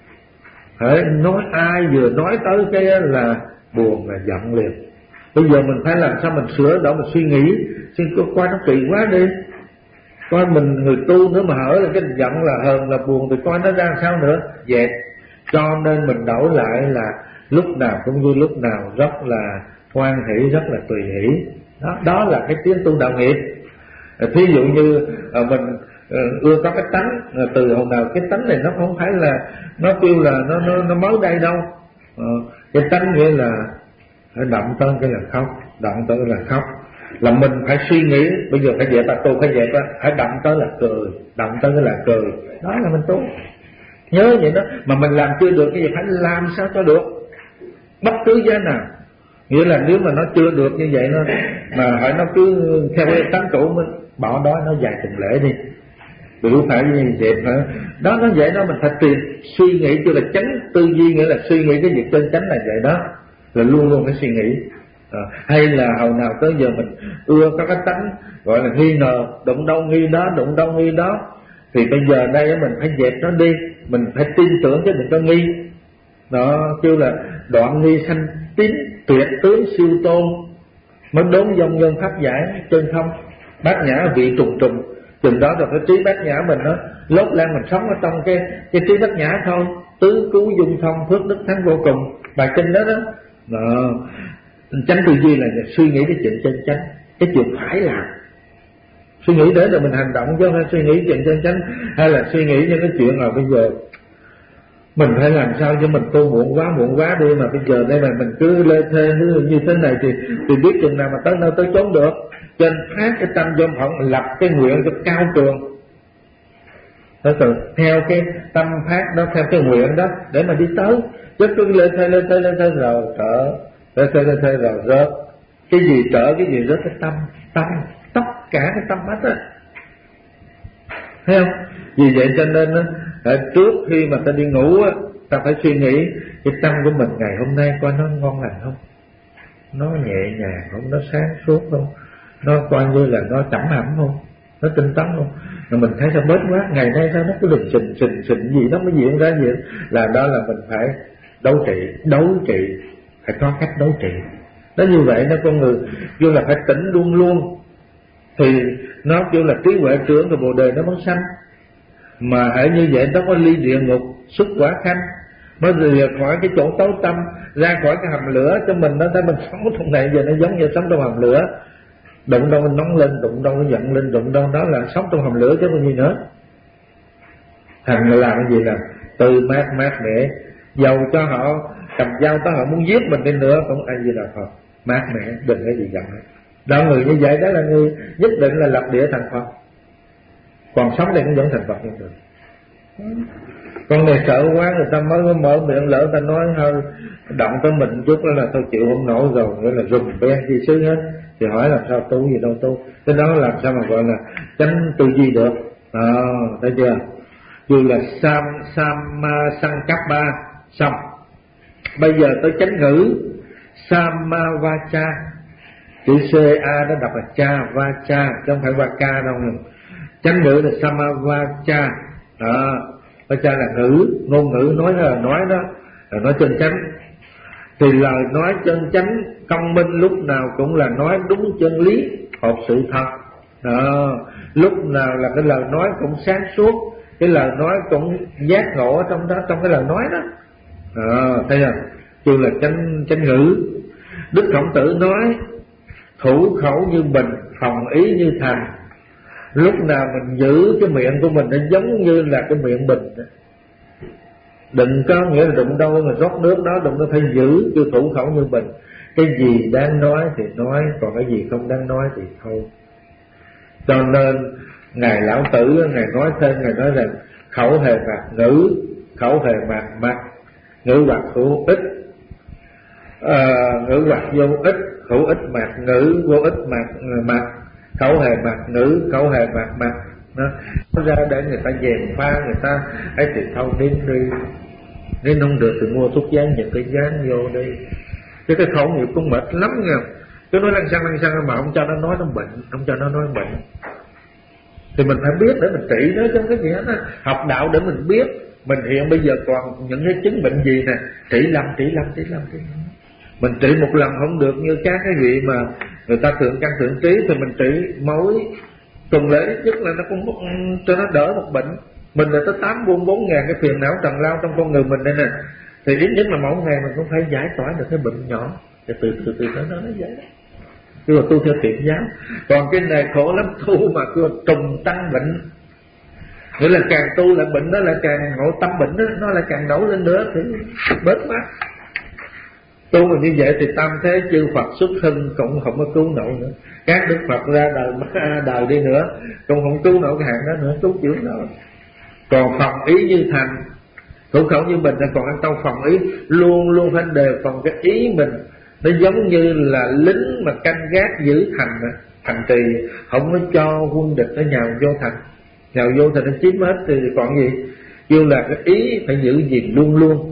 hãy nói ai vừa nói tới cái là buồn, là giận liền. Bây giờ mình phải làm sao mình sửa đổi, mình suy nghĩ xin coi nó kỳ quá đi, coi mình người tu nữa mà hở là cái giận là hờn là buồn thì coi nó ra sao nữa. Vậy cho nên mình đổi lại là lúc nào cũng như lúc nào rất là hoan hỷ, rất là tùy hỷ. Đó, đó là cái tiến tu đạo nghiệp. Thí dụ như mình ưa có cái tánh, từ hồi nào cái tánh này nó không phải là nó kêu là nó nó nó mới đây đâu. Ờ, cái tánh nghĩa là phải động tới cái là khóc, động tới là khóc, là mình phải suy nghĩ bây giờ phải dẹp ta tu, phải dẹp á, phải động tới là cười, động tới cái là cười, đó là mình tu. Nhớ vậy đó, mà mình làm chưa được cái gì phải làm sao cho được, bất cứ giá nào. Nghĩa là nếu mà nó chưa được như vậy nó mà hỏi nó cứ theo cái tánh cũ mình bỏ đó, nó dài từng lễ đi, đủ phải như vậy hả? Đó nó vậy đó, mình phải tìm suy nghĩ chưa là chánh tư duy, nghĩa là suy nghĩ cái việc chân chánh là vậy đó, là luôn luôn phải suy nghĩ. À, hay là hồi nào tới giờ mình ưa có cái tánh gọi là nghi ngờ, đụng đâu nghi đó, đụng đâu nghi đó, thì bây giờ đây mình phải dẹp nó đi, mình phải tin tưởng chứ đừng có nghi. Đó kêu là đoạn nghi sanh tín, tuyệt tướng siêu tôn, mới đốn dòng nhân pháp giải chân không, bát nhã vị trùng trùng. Chừng đó rồi cái trí bát nhã mình đó lốt lan, mình sống ở trong cái cái trí bát nhã thôi. Tứ cứu dung thông, phước đức thắng vô cùng, bài kinh đó đó. Đó, chánh tư duy là suy nghĩ cái chuyện chân chánh, cái chuyện phải làm, suy nghĩ đến rồi mình hành động, chứ không phải suy nghĩ chuyện chân chánh, hay là suy nghĩ những cái chuyện là bây giờ mình phải làm sao cho mình tu muộn quá muộn quá đi, mà bây giờ đây mà mình cứ lê thê như thế này thì thì biết chừng nào mà tới nơi tới chốn được. Trên phát cái tâm vô phận, lập cái nguyện cho cao trường, từ từ theo cái tâm phát đó, theo cái nguyện đó để mà đi tới, chứ cứ lê thê lê thê lê thê rồi trở lê thê lê thê rồi rớt. Cái gì trở cái gì rớt? Cái tâm, tâm tất cả cái tâm hết á, thấy không? Vì vậy cho nên á, trước khi mà ta đi ngủ á, ta phải suy nghĩ cái tâm của mình ngày hôm nay coi nó ngon lành không, nó nhẹ nhàng không, nó sáng suốt không, nó coi như là nó chẩm ẩm không, nó tinh tấn không. Rồi mình thấy sao bớt quá, ngày nay sao nó cứ đừng xình xình xình gì nó mới diễn ra gì, là đó là mình phải đấu trị, đấu trị, phải có cách đấu trị. Nó như vậy nó con người kêu là phải tỉnh luôn luôn, thì nó kêu là trí huệ trưởng rồi bồ đề nó mới sanh. Mà hãy như vậy nó có ly địa ngục xuất quả khanh, mới rời khỏi cái chỗ tối tăm, ra khỏi cái hầm lửa cho mình. Nó thấy mình sống trong này giờ nó giống như sống trong hầm lửa, đụng đâu nó nóng lên, đụng đâu nó giận lên, đụng đâu đó là sống trong hầm lửa chứ còn gì nữa. Thằng làm cái gì là từ mát mát mẻ, dầu cho họ cầm dao tới họ muốn giết mình đi nữa cũng ai gì là Phật, mát mẻ, đừng có gì giận. Đó, người như vậy đó là người nhất định là lập địa thành Phật, còn sống đây cũng vẫn thành Phật như được. Con này sợ quá, người ta mới mở miệng, lỡ ta nói hơi động tới mình chút đó là tôi chịu không nổi rồi, nghĩa là rùng beng gì xứ hết. Thì hỏi làm sao tu gì đâu tu, cái đó làm sao mà gọi là chánh tư duy được. À, thấy chưa? Dù là sam sam sankappa xong, bây giờ tới chánh ngữ samavacha, chữ c a nó đọc là cha vacha chứ không phải vaka đâu. Chánh ngữ là samavacha, đó, vacha là ngữ, ngôn ngữ nói là nói đó, là nói chân chánh. Thì lời nói chân chánh công minh lúc nào cũng là nói đúng chân lý, hợp sự thật. Đó, lúc nào là cái lời nói cũng sáng suốt, cái lời nói cũng giác ngộ ở trong đó, trong cái lời nói đó. Đó, thấy không? Chứ là chánh chánh ngữ. Đức Khổng Tử nói thủ khẩu như bình, phòng ý như thành. Lúc nào mình giữ cái miệng của mình nó giống như là cái miệng bình. Đừng có nghĩa là đụng đâu mà rót nước đó, đụng nó phải giữ cái thủ khẩu như bình. Cái gì đáng nói thì nói, còn cái gì không đáng nói thì thôi. Cho nên Ngài Lão Tử, Ngài nói thêm, Ngài nói rằng khẩu hề mạc ngữ, khẩu hề mạc mặt, ngữ hoặc hữu ích, à, ngữ hoặc vô ích, hữu ích mạc ngữ, vô ích mạc mặt, khẩu hề mạc ngữ, khẩu hề mạc mặt. Nó ra để người ta dèm pha, người ta ấy thì thôi nín đi, nếu không được thì mua thuốc dán, những cái dán vô đi. Chứ cái khẩu nghiệp cũng mệt lắm nha. Cứ nói lăng xăng lăng xăng mà không cho nó nói nó bệnh, không cho nó nói bệnh. Thì mình phải biết để mình trị nó chứ cái gì hết á. Học đạo để mình biết mình hiện bây giờ còn những cái chứng bệnh gì nè, trị lầm trị lầm trị lầm trị lầm. Mình trị một lần không được như các cái vị mà người ta thượng căn thượng trí, thì mình trị mỗi tuần lễ nhất là nó cũng cho nó đỡ một bệnh. Mình là tới tám mươi bốn ngàn cái phiền não trần lao trong con người mình đây nè, thì ít nhất là mỗi ngày mình cũng phải giải tỏa được cái bệnh nhỏ, thì từ từ từ nó nó giải. Cứ là tu theo thiện giáo. Còn cái này khổ lắm, tu mà cứ trùng tăng bệnh, nghĩa là càng tu lại bệnh đó là càng ngộ, tâm bệnh đó nó là càng nổi lên nữa thì bớt mắt. Tu mà như vậy thì tam thế chư Phật xuất thân cũng không có cứu nổi nữa. Các Đức Phật ra đời mất đời đi nữa cũng không cứu nổi cái hạng đó nữa, cứu chữa nổi. Còn phòng ý như thành, thủ khẩu như bình, là còn ăn tâu phòng ý, luôn luôn phải đề phòng cái ý mình. Nó giống như là lính mà canh gác giữ thành, thành trì không có cho quân địch nó nhào vô thành, nhào vô thành nó chiếm hết thì còn gì. Kêu là cái ý phải giữ gìn luôn luôn.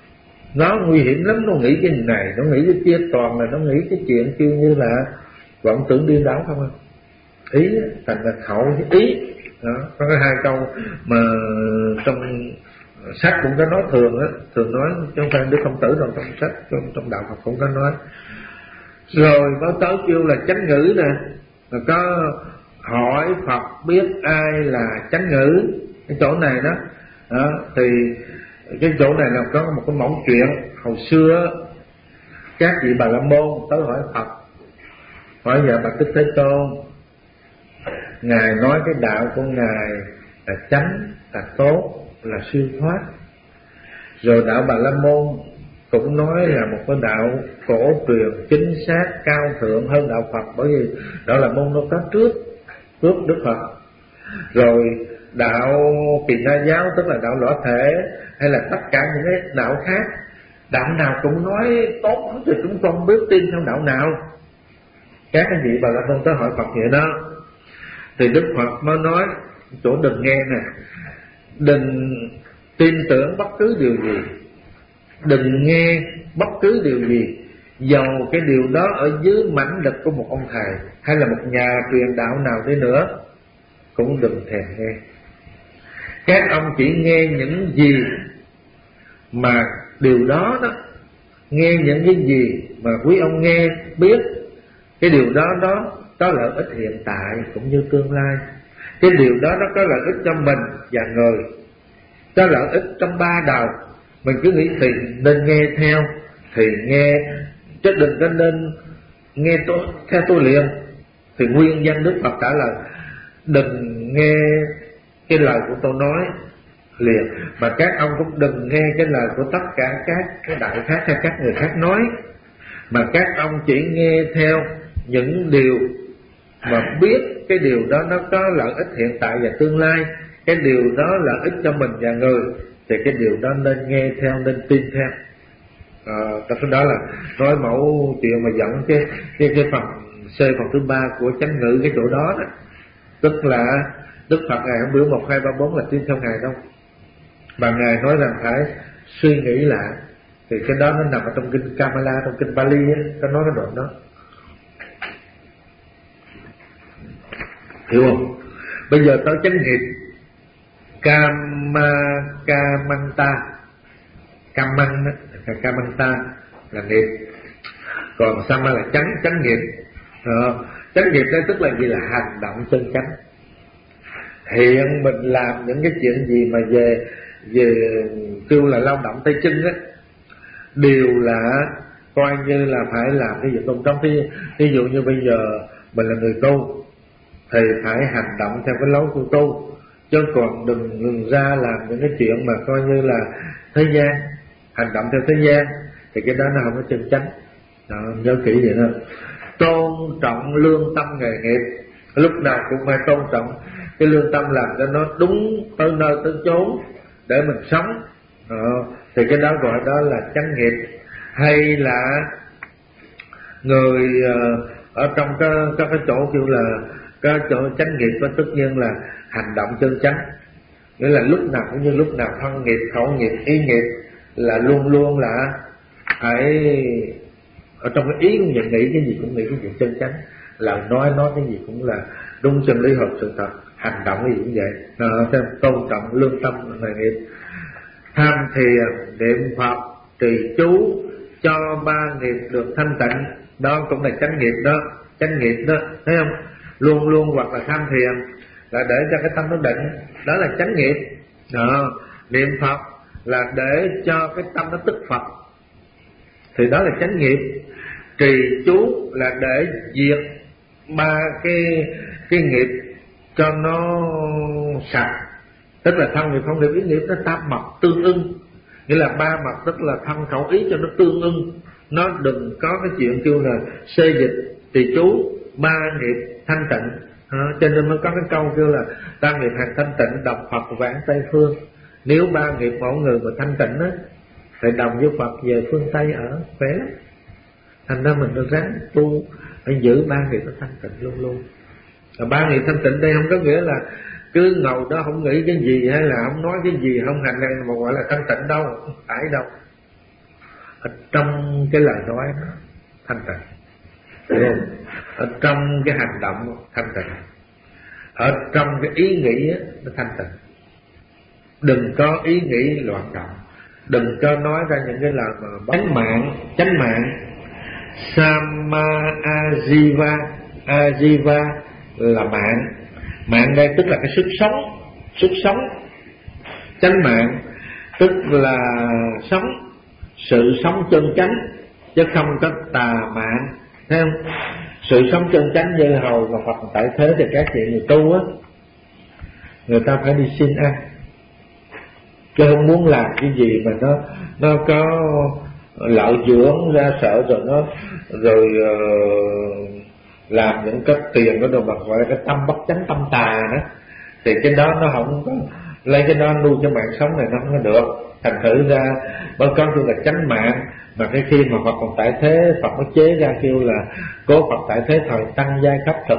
Nó nguy hiểm lắm, nó nghĩ cái này, nó nghĩ cái kia, toàn là nó nghĩ cái chuyện kêu như là vọng tưởng điên đảo không à. Ý thành là khẩu ý đó. Có cái hai câu mà trong sách cũng có nói thường á, thường nói chứ không phải Đức Khổng Tử đâu, trong sách trong, trong đạo Phật cũng có nói. Rồi có tới kêu là chánh ngữ nè, rồi có hỏi Phật biết ai là chánh ngữ, cái chỗ này đó, đó thì cái chỗ này là có một cái mẫu chuyện hồi xưa các vị Bà La Môn tới hỏi Phật, hỏi giờ Bạch Thích Thế Tôn, ngài nói cái đạo của ngài là chánh, là tốt, là siêu thoát. Rồi đạo Bà La Môn cũng nói là một cái đạo cổ truyền chính xác cao thượng hơn đạo Phật, bởi vì đạo Bà La Môn nó có trước trước Đức Phật. Rồi đạo Kỳ Na giáo tức là đạo lõa thể, hay là tất cả những cái đạo khác, đạo nào cũng nói tốt thì chúng con biết tin theo đạo nào. Các cái vị Bà La Môn tới hỏi Phật vậy đó, thì Đức Phật mới nói chỗ đừng nghe nè, đừng tin tưởng bất cứ điều gì, đừng nghe bất cứ điều gì, dầu cái điều đó ở dưới mãnh lực của một ông thầy hay là một nhà truyền đạo nào đi nữa, cũng đừng thèm nghe. Các ông chỉ nghe những gì mà điều đó đó, nghe những cái gì mà quý ông nghe biết cái điều đó đó có lợi ích hiện tại cũng như tương lai. Cái điều đó nó có lợi ích cho mình và người, có lợi ích trong ba đời, Mình cứ nghĩ thì nên nghe theo, thì nghe, chứ đừng có nên nghe tôi, theo tôi liền. Thì nguyên văn Đức Phật trả lời đừng nghe cái lời của tôi nói liền, mà các ông cũng đừng nghe cái lời của tất cả các cái đại khác hay các người khác nói, mà các ông chỉ nghe theo những điều mà biết cái điều đó nó có lợi ích hiện tại và tương lai, cái điều đó lợi ích cho mình và người, thì cái điều đó nên nghe theo, nên tin theo. À, cái đó là nói mẫu chuyện mà dẫn cái cái cái phần C, phần thứ ba của chánh ngữ cái chỗ đó đó. Tức là Đức Phật ngài không biểu một hai ba bốn là tin theo ngài đâu, mà ngài nói rằng phải suy nghĩ lại. Thì cái đó nó nằm ở trong kinh Kamala, trong kinh Pali á, có nói cái đoạn đó, hiểu không? Bây giờ tới chánh nghiệp Kama Kamanta, Kaman đó, Kamanta là nghiệp, còn Sama là chánh chánh nghiệp. Ờ, chánh nghiệp đây tức là gì? Là hành động chân chánh. Hiện mình làm những cái chuyện gì mà về về kêu là lao động tay chân á, đều là coi như là phải làm cái việc tôn trọng. Ví, ví dụ như bây giờ mình là người tu thì phải hành động theo cái lối của tu, chứ còn đừng ngừng ra làm những cái chuyện mà coi như là thế gian, hành động theo thế gian, thì cái đó nó không có chân chánh. Đó, nhớ kỹ vậy đó. Tôn trọng lương tâm nghề nghiệp, lúc nào cũng phải tôn trọng cái lương tâm, làm cho nó đúng tới nơi tới chốn để mình sống. Đó, thì cái đó gọi đó là chánh nghiệp. Hay là người ở trong cái, cái, cái chỗ kêu là cái chỗ chánh nghiệp có tất nhiên là hành động chân chánh, nghĩa là lúc nào cũng như lúc nào thân nghiệp, khẩu nghiệp, ý nghiệp là luôn luôn là phải ở trong cái ý cũng nhận nghĩ cái gì cũng nghĩ cái gì chân chánh, lời nói nói cái gì cũng là đúng chân lý hợp sự thật, hành động cái gì cũng vậy. Đó, xem tôn trọng lương tâm nghề nghiệp. Tham thiền, niệm Phật, trì chú cho ba nghiệp được thanh tịnh, đó cũng là chánh nghiệp đó, chánh nghiệp đó, thấy không? Luôn luôn hoặc là tham thiền là để cho cái tâm nó định, đó là chánh nghiệp. Đó, niệm Phật là để cho cái tâm nó tức Phật, thì đó là chánh nghiệp. Trì chú là để diệt ba cái cái nghiệp cho nó sạch, tức là thân nghiệp, không nghiệp, ý nghiệp nó tam mật tương ưng, nghĩa là ba mặt, tức là thân khẩu ý cho nó tương ưng, nó đừng có cái chuyện kêu là xê dịch trì chú ba nghiệp thanh tịnh. À, cho nên mới có cái câu kêu là tam nghiệp hàng thanh tịnh, đồng Phật vãng Tây phương. Nếu ba nghiệp mẫu người mà thanh tịnh á, thì đồng với Phật về phương Tây ở khỏe lắm. Thành ra mình được ráng tu phải giữ ba nghiệp nó thanh tịnh luôn luôn. Và ba nghiệp thanh tịnh đây không có nghĩa là cứ ngồi đó không nghĩ cái gì, hay là không nói cái gì, không hành động mà gọi là thanh tịnh đâu, không phải đâu. Ở trong cái lời nói đó thanh tịnh, ở trong cái hành động thanh tịnh, ở trong cái ý nghĩ nó thanh tịnh. Đừng có ý nghĩ loạn động, đừng cho nói ra những cái lời mà chánh mạng. Chánh mạng Sama Ajiva, Ajiva là mạng. Mạng đây tức là cái sức sống, sức sống. Chánh mạng tức là sống, sự sống chân chánh, chứ không có tà mạng, thấy không? Sự sống chân chánh như hồi mà Phật tại thế thì các vị người tu á, người ta phải đi xin ăn, chứ không muốn làm cái gì mà nó nó có lợi dưỡng ra sợ rồi nó rồi uh, làm những cái tiền của đồ mà gọi là cái tâm bất chánh, tâm tà đó, thì cái đó nó không có lấy cái đó nuôi cho mạng sống này, nó không có được. Thành thử ra bởi con kêu là chánh mạng, mà cái khi mà Phật còn tại thế, Phật mới chế ra kêu là cố Phật tại thế thời tăng giai khắp thực.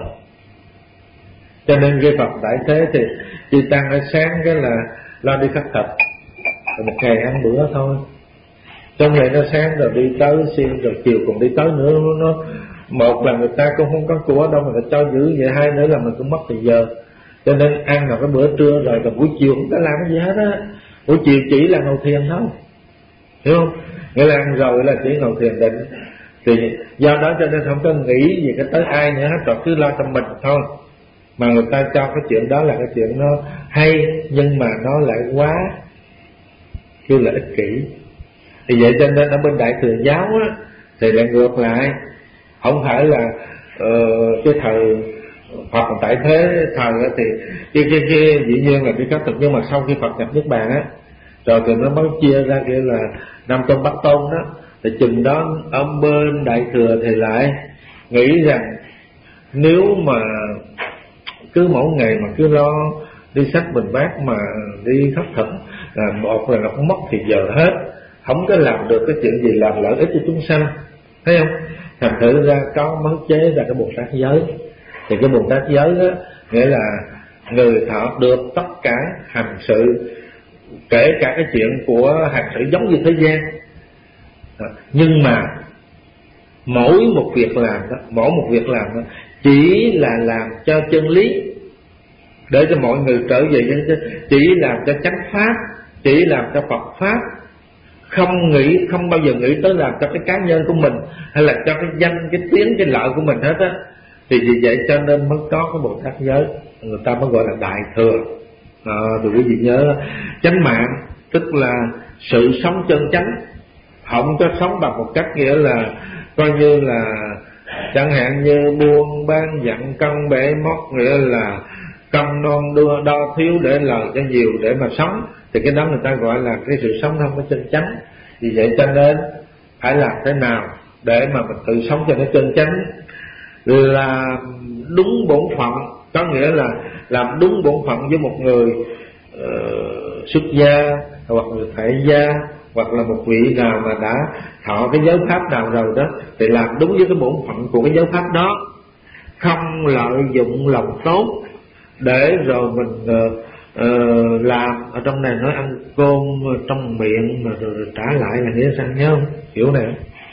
Cho nên khi Phật tại thế thì chư tăng ở sáng cái là lo đi khắc thực, rồi một ngày ăn bữa thôi. Trong ngày nó sáng rồi đi tới xin, rồi chiều còn đi tới nữa. Nó một là người ta cũng không có của đâu mà người cho giữ vậy, hai nữa là mình cũng mất thời giờ. Cho nên ăn vào cái bữa trưa rồi, rồi buổi chiều không có làm cái gì hết á. Buổi chiều chỉ là ngồi thiền thôi, hiểu không? Nghĩa là ăn rồi là chỉ ngồi thiền định. Thì do đó cho nên không có nghĩ gì cái tới ai nữa hết, rồi cứ lo cho mình thôi. Mà người ta cho cái chuyện đó là cái chuyện nó hay, nhưng mà nó lại quá kêu là ích kỷ. Thì vậy cho nên ở bên Đại Thừa giáo á, thì lại ngược lại, không phải là uh, cái thời Phật tại thế thời á, thì cái cái cái dĩ nhiên là cái khắc thực, nhưng mà sau khi Phật nhập Niết Bàn á, rồi thì nó mới chia ra kia là năm tôn Bắc tôn đó. Thì chừng đó ở bên Đại Thừa thì lại nghĩ rằng nếu mà cứ mỗi ngày mà cứ lo đi sách bình bát mà đi khất thực là một là nó cũng mất thì giờ hết, không có làm được cái chuyện gì làm lợi ích cho chúng sanh, thấy không? Thành thử ra có mới chế ra cái Bồ Tát giới. Thì cái Bồ Tát giới đó nghĩa là người thọ được tất cả hành sự, kể cả cái chuyện của hành sự giống như thế gian, nhưng mà mỗi một việc làm đó, mỗi một việc làm đó chỉ là làm cho chân lý, để cho mọi người trở về chân lý, chỉ làm cho chánh pháp, chỉ làm cho Phật pháp, không nghĩ, không bao giờ nghĩ tới làm cho cái cá nhân của mình hay là cho cái danh, cái tiếng, cái lợi của mình hết á. Thì vì vậy cho nên mới có cái Bồ Tát giới, người ta mới gọi là Đại Thừa. À, thì quý vị nhớ, chánh mạng tức là sự sống chân chánh, không có sống bằng một cách nghĩa là coi như là chẳng hạn như buôn bán dặn cân bể móc, nghĩa là cân non đưa đo thiếu để lời cho nhiều để mà sống, thì cái đó người ta gọi là cái sự sống không có chân chánh. Vì vậy cho nên phải làm thế nào để mà mình tự sống cho nó chân chánh, là đúng bổn phận, có nghĩa là làm đúng bổn phận với một người uh, xuất gia hoặc người tại gia hoặc là một vị nào mà đã thọ cái giới pháp nào rồi đó, thì làm đúng với cái bổn phận của cái giới pháp đó, không lợi dụng lòng tốt để rồi mình uh, uh, làm. Ở trong này nói ăn cơm trong miệng mà rồi, rồi trả lại là nghĩa sao, nhớ không? Kiểu này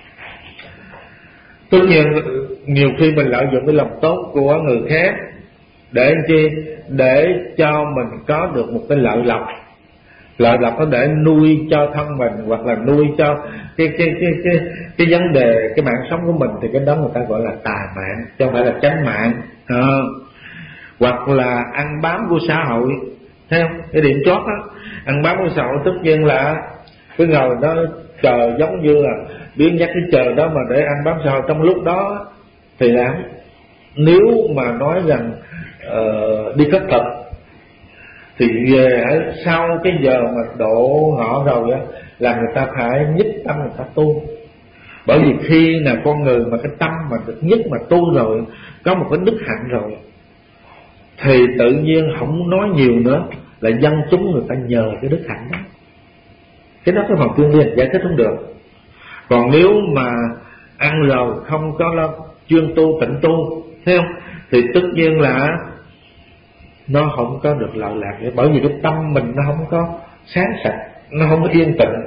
tất nhiên nhiều khi mình lợi dụng cái lòng tốt của người khác để chi, để cho mình có được một cái lợi lộc, lợi lộc nó để nuôi cho thân mình hoặc là nuôi cho cái cái cái cái cái vấn đề cái mạng sống của mình, thì cái đó người ta gọi là tà mạng, chứ không phải là chánh mạng. À, hoặc là ăn bám của xã hội, thấy không? Cái điểm chót đó, ăn bám của xã hội tất nhiên là cái ngồi đó chờ, giống như là biến nhắc cái chờ đó mà để ăn bám xã hội trong lúc đó thì làm. Nếu mà nói rằng uh, đi khất thực thì về sau cái giờ mà độ họ rồi á, là người ta phải nhất tâm người ta tu. Bởi vì khi là con người mà cái tâm mà được nhất mà tu rồi, có một cái đức hạnh rồi, thì tự nhiên không nói nhiều nữa là dân chúng người ta nhờ cái đức hạnh đó. Cái đó cái phần chuyên viên giải thích không được. Còn nếu mà ăn rồi không có lo chuyên tu tịnh tu, thấy không, thì tất nhiên là nó không có được lợi lạc nữa. Bởi vì cái tâm mình nó không có sáng sạch, nó không có yên tĩnh.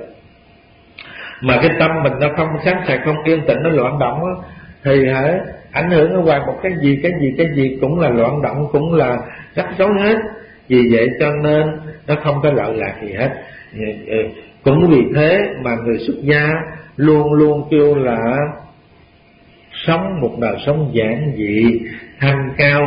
Mà cái tâm mình nó không sáng sạch, không yên tĩnh, nó loạn động đó, thì hãy ảnh hưởng ở ngoài một cái gì cái gì cái gì cũng là loạn động, cũng là rắc rối hết. Vì vậy cho nên nó không có lợi lạc gì hết. Cũng vì thế mà người xuất gia luôn luôn kêu là sống một đời sống giản dị thanh cao.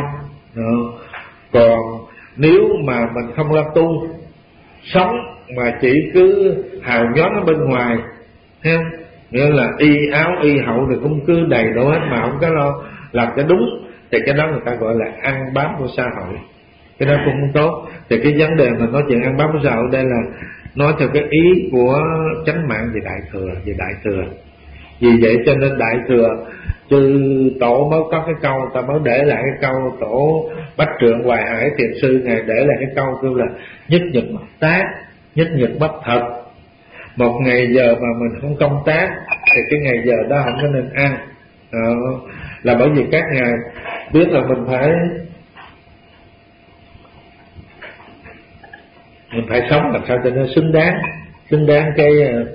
Còn nếu mà mình không lo tu, sống mà chỉ cứ hào nhoáng ở bên ngoài, thấy không? Nghĩa là y áo y hậu thì cũng cứ đầy đủ hết mà không có lo làm cái đúng, thì cái đó người ta gọi là ăn bám của xã hội. Cái đó cũng không tốt. Thì cái vấn đề mà nói chuyện ăn bám của xã hội đây là nói theo cái ý của chánh mạng về Đại Thừa, về Đại Thừa. Vì vậy cho nên Đại Thừa chư tổ mới có cái câu, ta mới để lại cái câu tổ Bách Trượng Hoài Hải Thiền Sư ngài để lại cái câu kêu là nhất nhật bất tác, nhất nhật bất thật. Một ngày giờ mà mình không công tác thì cái ngày giờ đó không có nên ăn. Đó, là bởi vì các ngài biết là mình phải mình phải sống làm sao cho nó xứng đáng, xứng đáng cái.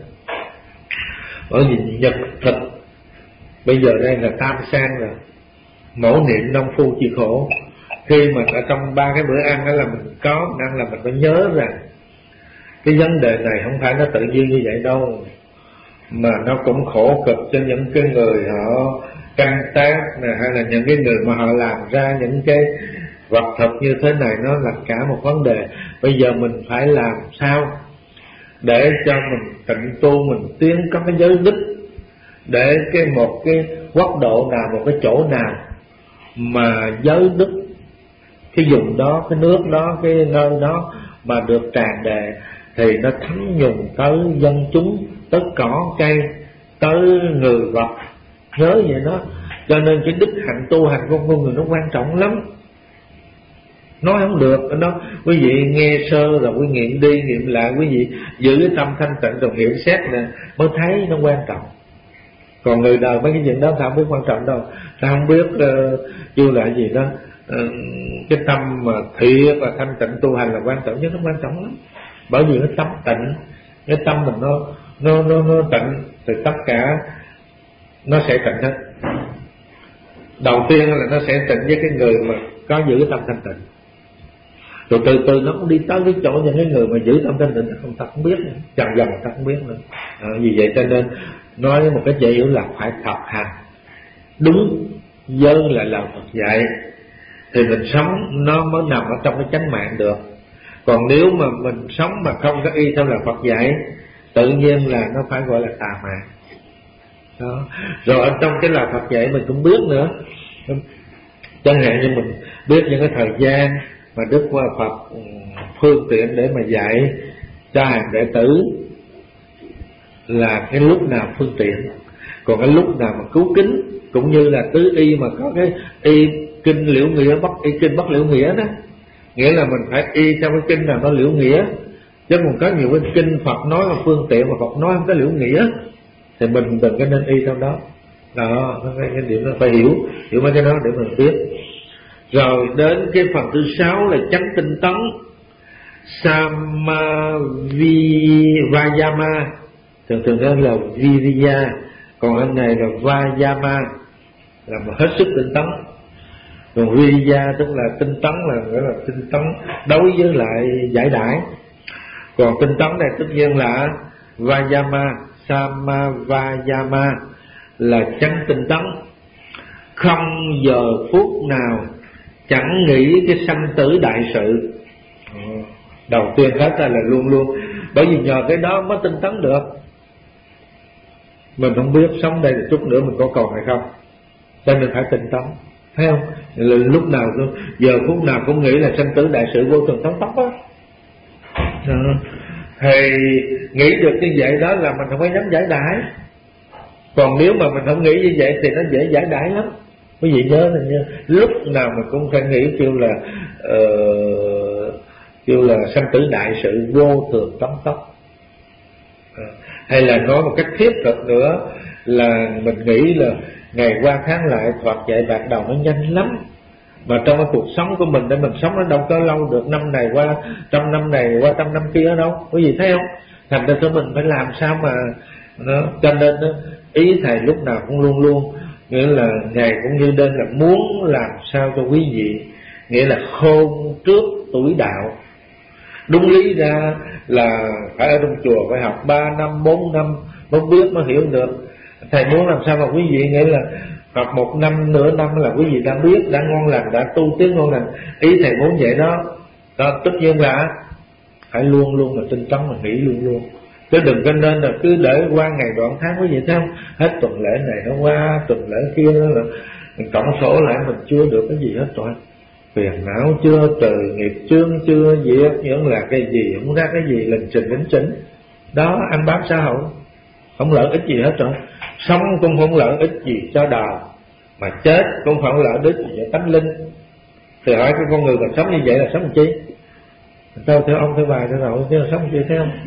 Bởi vì nhật thực bây giờ đây là tam sang rồi, mẫu niệm nông phu chịu khổ. Khi mà ở trong ba cái bữa ăn đó là mình có ăn là mình phải nhớ rằng cái vấn đề này không phải nó tự nhiên như vậy đâu, mà nó cũng khổ cực cho những cái người họ canh tác này, hay là những cái người mà họ làm ra những cái vật thực như thế này, nó là cả một vấn đề. Bây giờ mình phải làm sao để cho mình tịnh tu, mình tiến có cái giới đức, để cái một cái quốc độ nào, một cái chỗ nào mà giới đức, cái vùng đó, cái nước đó, cái nơi đó mà được tràn đề thì nó thấm nhuần tới dân chúng, tới cỏ cây, tới người vật. Nhớ vậy đó. Cho nên cái đức hạnh tu hành của con người nó quan trọng lắm. Nói không được đó. Quý vị nghe sơ rồi quý nghiệm đi nghiệm lại, quý vị giữ cái tâm thanh tịnh rồi hiểu xét nè mới thấy nó quan trọng. Còn người đời mấy cái chuyện đó ta không biết quan trọng đâu. Ta không biết uh, chưa là gì đó uh, cái tâm mà thiệt và thanh tịnh tu hành là quan trọng, chứ nó quan trọng lắm. Bởi vì nó tâm tịnh, cái tâm mình nó nó nó, nó tịnh thì tất cả nó sẽ tịnh hết. Đầu tiên là nó sẽ tịnh với cái người mà có giữ cái tâm thanh tịnh, rồi từ từ nó cũng đi tới cái chỗ những cái người mà giữ tâm thanh tịnh không, ta không biết nữa, dần dần ta không biết nữa. À, vì vậy cho nên nói một cái dễ hiểu là phải thực hành đúng dân là lời Phật dạy thì mình sống nó mới nằm ở trong cái chánh mạng được. Còn nếu mà mình sống mà không có y theo lời Phật dạy, tự nhiên là nó phải gọi là tà mạng đó. Rồi ở trong cái lời Phật dạy mình cũng biết nữa, chẳng hạn như mình biết những cái thời gian mà Đức Phật phương tiện để mà dạy cho hàng đệ tử là cái lúc nào phương tiện, còn cái lúc nào mà cứu kính, cũng như là tứ y mà có cái y kinh liễu nghĩa, bất y kinh bất liễu nghĩa đó, nghĩa là mình phải y theo cái kinh nào nó liễu nghĩa, chứ còn có nhiều cái kinh Phật nói là phương tiện mà Phật nói không có liễu nghĩa thì mình đừng có nên y theo đó. Đó, cái, cái điểm đó phải hiểu, hiểu mấy cái đó để mình biết. Rồi đến cái phần thứ sáu là chánh tinh tấn, Samaviyama, thường thường đó là Viriya, còn anh này là Vayama, là một hết sức tinh tấn. Còn Viriya tức là tinh tấn, là nghĩa là tinh tấn đối với lại giải đãi. Còn tinh tấn này tất nhiên là Vayama, Samavayama là chánh tinh tấn, không giờ phút nào chẳng nghĩ cái sanh tử đại sự. Đầu tiên hết ra là luôn luôn, bởi vì nhờ cái đó mới tinh tấn được. Mình không biết sống đây một chút nữa mình có còn hay không, cho nên phải tinh tấn, thấy không? Là lúc nào giờ phút nào cũng nghĩ là sanh tử đại sự vô thường tấn tốc á. Thì nghĩ được như vậy đó là mình không có dám giải đãi. Còn nếu mà mình không nghĩ như vậy thì nó dễ giải đãi lắm. Quý vị nhớ là như lúc nào mình cũng phải nghĩ kêu là uh, kêu là sanh tử đại sự vô thường tấn tốc. uh, Hay là nói một cách thiết thực nữa là mình nghĩ là ngày qua tháng lại, thoạt dậy bạc đầu nó nhanh lắm. Mà trong cái cuộc sống của mình để mình sống nó đâu có lâu được, năm này qua trăm năm này qua trăm năm kia ở đâu, quý vị thấy không? Thành ra cho mình phải làm sao mà nó, cho nên đó, ý thầy lúc nào cũng luôn luôn nghĩa là ngài cũng như đến là muốn làm sao cho quý vị nghĩa là khôn trước tuổi đạo. Đúng lý ra là phải ở trong chùa phải học ba năm bốn năm mới biết mới hiểu được. Thầy muốn làm sao mà quý vị nghĩa là học một năm nửa năm là quý vị đã biết, đã ngon lành, đã tu tiến ngon lành. Ý thầy muốn vậy đó. Đó tất nhiên là phải luôn luôn là tinh tấn mà nghĩ luôn luôn, chứ đừng có nên là cứ để qua ngày đoạn tháng quý vị thấy không, hết tuần lễ này nó qua tuần lễ kia đó là tổng số lại mình chưa được cái gì hết rồi, phiền não chưa trừ, nghiệp chướng chưa diệt, vẫn là cái gì không ra cái gì lình trình lính chính đó, ăn bám xã hội không lợi ích gì hết rồi. Sống cũng không lợi ích gì cho đời, mà chết cũng không lợi ích gì cho tánh linh. Thì hỏi cái con người mà sống như vậy là sống làm chi? Đâu theo ông theo bà theo nào chứ là sống làm chi, thấy không?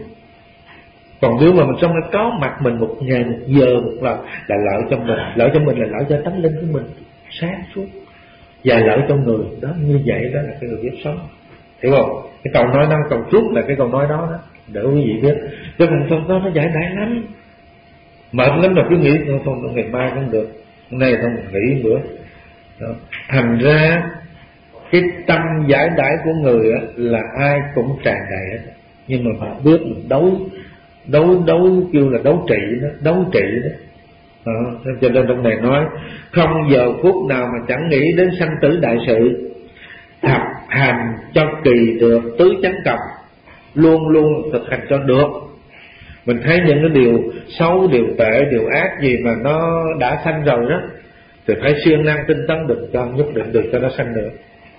Còn nếu mà mình sống nó có mặt mình một ngày một giờ một lần là lợi cho mình, lợi cho mình là lợi cho tánh linh của mình sáng suốt, và lợi cho người đó. Như vậy đó là cái người biết sống, hiểu không? Cái câu nói đó, câu trước là cái câu nói đó đó, để quý vị biết. Chứ còn câu đó nó giải đãi lắm, mệt lắm rồi cứ nghĩ không, ngày mai không được, hôm nay không nghỉ bữa đó. Thành ra cái tâm giải đãi của người là ai cũng tràn đầy hết, nhưng mà phải biết mình đấu đấu đấu kêu là đấu trị đó, đấu trị đó. Đó, cho nên trong này nói không giờ phút nào mà chẳng nghĩ đến sanh tử đại sự, thập hành cho kỳ được tứ chánh cầm. luôn luôn thực hành cho được. Mình thấy những cái điều xấu, điều tệ, điều ác gì mà nó đã sanh rồi đó thì phải siêng năng tinh tấn đừng cho nhất định được cho nó sanh nữa.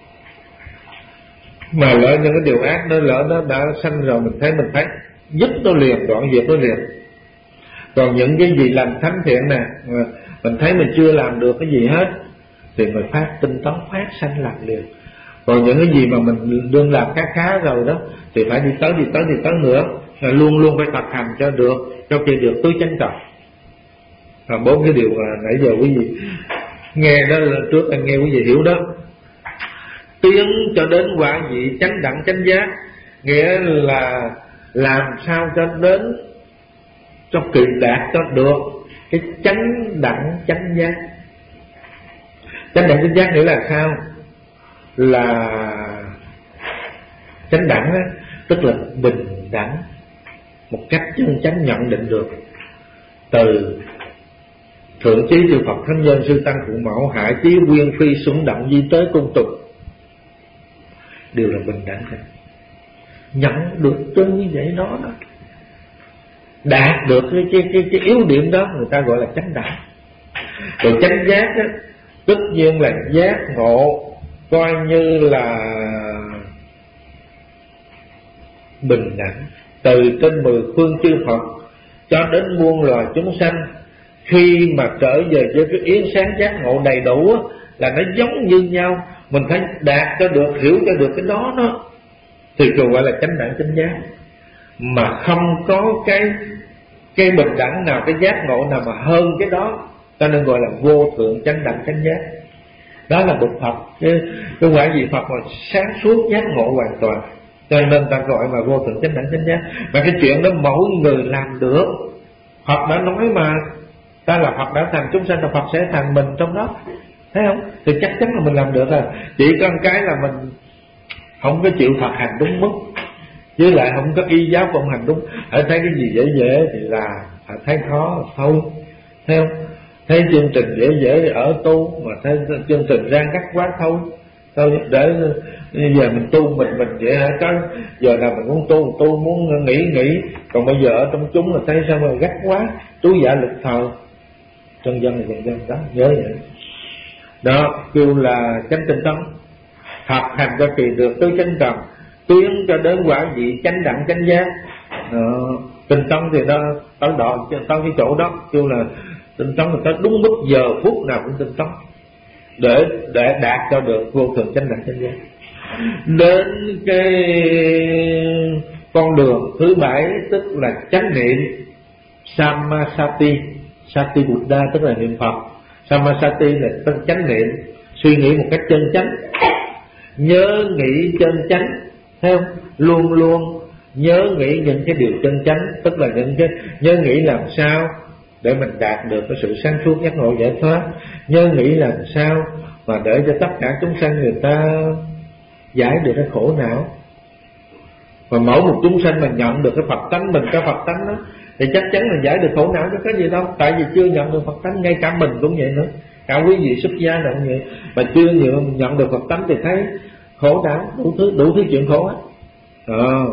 Mà lỡ những cái điều ác nó lỡ nó đã sanh rồi, mình thấy mình phải dứt nó liền, đoạn diệt nó liền. Còn những cái gì làm thánh thiện nè, mình thấy mình chưa làm được cái gì hết thì mình phát tinh tấn phát sanh làm liền. Còn những cái gì mà mình đương làm khá khá rồi đó thì phải đi tới đi tới đi tới nữa, luôn luôn phải thực hành cho được, cho kỳ được tứ chánh cần. À, bốn cái điều mà nãy giờ quý vị nghe đó là trước anh nghe quý vị hiểu đó. Tiến cho đến quả vị chánh đẳng chánh giác, nghĩa là làm sao cho đến cho kỳ đạt cho được cái chánh đẳng chánh giác. Chánh đẳng chánh giác nghĩa là sao? Là chánh đẳng đó, tức là bình đẳng, một cách chân chánh nhận định được từ thượng chí chư Phật thánh nhân sư tăng phụ mẫu, hạ chí quyên phi xuân động di tế cung tục, đều là bình đẳng cả. Nhận được tư như vậy đó đó, đạt được cái, cái, cái, cái yếu điểm đó người ta gọi là chánh đẳng. Rồi chánh giác đó, tất nhiên là giác ngộ, coi như là bình đẳng từ trên mười phương chư Phật cho đến muôn loài chúng sanh. Khi mà trở về với cái yến sáng giác ngộ đầy đủ là nó giống như nhau, mình phải đạt cho được, hiểu cho được cái đó đó thì còn gọi là chánh đẳng chánh giác. Mà không có cái cái bình đẳng nào, cái giác ngộ nào mà hơn cái đó, ta nên gọi là vô thượng chánh đẳng chánh giác. Đó là bậc Phật, cái, cái quả vị Phật mà sáng suốt giác ngộ hoàn toàn, cho nên ta gọi là vô thượng chánh đẳng chánh giác. Mà cái chuyện đó mỗi người làm được. Phật đã nói mà, ta là Phật đã thành chúng sanh, là Phật sẽ thành mình trong đó, thấy không? Thì chắc chắn là mình làm được rồi. Chỉ có một cái là mình không có chịu thực hành đúng mức, với lại không có y giáo phụng hành đúng. Hãy thấy cái gì dễ dễ thì làm, hãy thấy khó thôi, thấy không? Thấy chương trình dễ dễ ở tu, mà thấy chương trình rang gắt quá thôi thôi để giờ mình tu mình mình vậy hả? Có giờ nào mình muốn tu tu muốn nghỉ nghỉ, còn bây giờ ở trong chúng là thấy sao mà gắt quá, tú giả lực thờ chân dân là chân dân đó, nhớ vậy đó. Kêu là chánh tinh tấn, thực hành cho kỳ được tứ chánh cần, tiến cho đến quả vị chánh đẳng chánh giác. Đó. Tinh tấn thì nó tới đó, tới cái chỗ đó kêu là tinh tấn, là tới đúng mức giờ phút nào cũng tinh tấn để để đạt cho được vô thượng chánh đẳng chánh giác. Đến cái con đường thứ bảy tức là chánh niệm Samasati. Sati Buddha tức là niệm Phật, Samasati là chánh niệm, suy nghĩ một cách chân chánh, nhớ nghĩ chân chánh, thấy không? Luôn luôn nhớ nghĩ những cái điều chân chánh, tức là những cái nhớ nghĩ làm sao để mình đạt được cái sự sáng suốt giác ngộ giải thoát, nhớ nghĩ làm sao mà để cho tất cả chúng sanh người ta giải được cái khổ não. Mà mỗi một chúng sanh mà nhận được cái Phật tánh, mình cái Phật tánh đó thì chắc chắn là giải được khổ não, chứ cái gì đâu. Tại vì chưa nhận được Phật tánh, ngay cả mình cũng vậy nữa, cả quý vị xuất gia nào cũng vậy, mà chưa nhiều nhận được Phật tánh thì thấy khổ não, đủ thứ đủ thứ chuyện khổ á. Ờ.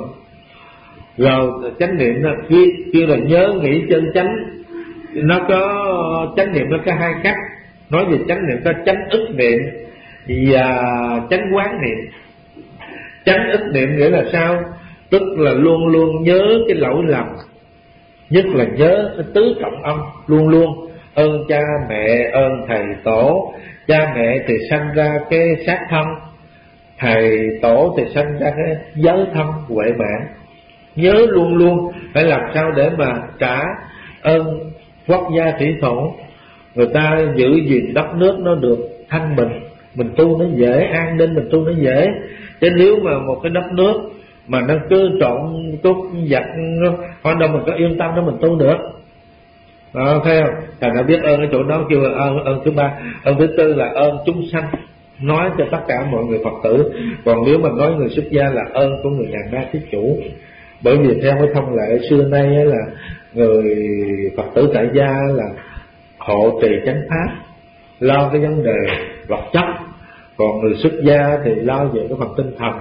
Rồi chánh niệm nó kia kia là nhớ nghĩ chân chánh. Nó có chánh niệm nó có hai cách. Nói về chánh niệm có chánh ức niệm và chánh quán niệm. Chánh ức niệm nghĩa là sao? Tức là luôn luôn nhớ cái lỗi lầm, nhất là nhớ cái tứ trọng âm, luôn luôn ơn cha mẹ, ơn thầy tổ. Cha mẹ thì sanh ra cái sát thân, thầy tổ thì sanh ra cái giới thân huệ mạng. Nhớ luôn luôn phải làm sao để mà trả ơn quốc gia thủy thổ, người ta giữ gìn đất nước nó được thanh bình, mình tu nó dễ, an ninh mình tu nó dễ. Chứ nếu mà một cái đất nước mà nó cứ trộn cút giặc, hỏi đâu mình có yên tâm đó mình tu được. Đó, thấy không? Thầy đã biết ơn ở chỗ đó kêu là ơn, ơn thứ ba. Ơn thứ tư là ơn chúng sanh, nói cho tất cả mọi người Phật tử. Còn nếu mà nói người xuất gia là ơn của người nhà ga thí chủ. Bởi vì theo cái thông lệ xưa nay là người Phật tử tại gia là hộ trì chánh pháp, lo cái vấn đề vật chất, còn người xuất gia thì lo về cái phần tinh thần.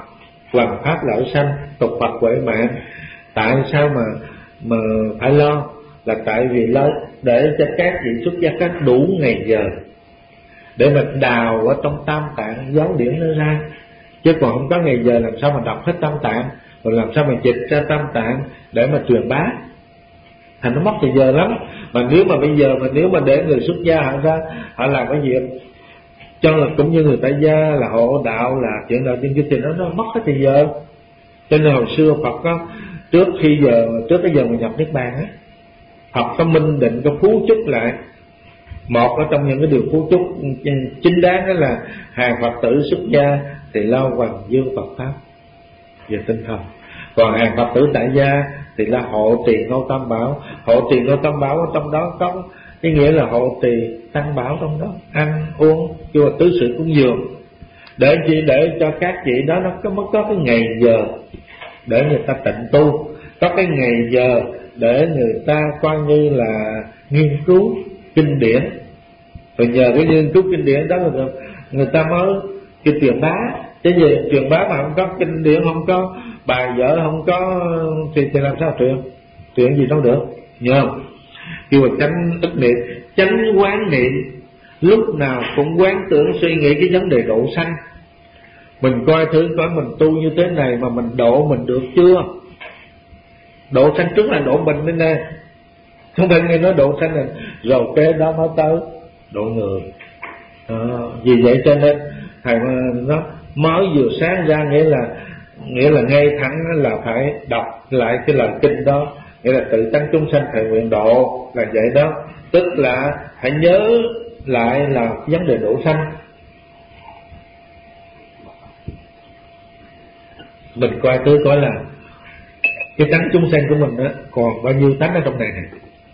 hoằng pháp lợi sanh, tục Phật huệ mạng. Tại sao mà mà phải lo? Là tại vì lo để cho các vị xuất gia có đủ ngày giờ để mình đào ở trong tam tạng giáo điển nó ra, chứ còn không có ngày giờ làm sao mà đọc hết tam tạng, rồi làm sao mà dịch ra tam tạng để mà truyền bá, thành nó mất thời giờ lắm. Mà nếu mà bây giờ mà nếu mà để người xuất gia họ ra họ làm cái việc cho là cũng như người tại gia là hộ đạo, là chuyện đạo tiên kinh thì nó nó mất hết thời giờ. Cho nên hồi xưa Phật có trước khi giờ trước cái giờ mà nhập niết bàn á, Phật có minh định có phú chúc lại. Một ở trong những cái điều phú chúc chính đáng đó là hàng Phật tử xuất gia thì lo hoằng dương Phật pháp về tinh thần, còn hàng Phật tử tại gia thì là hộ trì ngôi tam bảo. Hộ trì ngôi tam bảo ở trong đó có cái nghĩa là hộ trì tăng bảo trong đó, ăn uống kêu là tứ sự cúng dường, để chỉ để cho các vị đó nó có mới có cái ngày giờ để người ta tịnh tu, có cái ngày giờ để người ta coi như là nghiên cứu kinh điển, rồi nhờ cái nghiên cứu kinh điển đó người, người ta mới cái truyền bá. Chứ gì truyền bá mà không có kinh điển, không có bài vở, không có thì, thì làm sao truyền truyền gì đâu được, nhớ không? Kêu là chánh ức niệm, chánh quán niệm, lúc nào cũng quán tưởng suy nghĩ cái vấn đề độ sanh. Mình coi thứ coi mình tu như thế này mà mình độ mình được chưa? Độ sanh trước là độ mình đây nè, không phải nghe nói độ sanh này rồi kế đó mới tới độ người. À, vì vậy cho nên thầy nó mới vừa sáng ra nghĩa là nghĩa là ngay thẳng là phải đọc lại cái lời kinh đó, nghĩa là tự tánh chúng sanh thầy nguyện độ là vậy đó, tức là hãy nhớ lại là vấn đề độ sanh. Mình coi tới coi là cái tánh chúng sanh của mình đó, còn bao nhiêu tánh ở trong này này.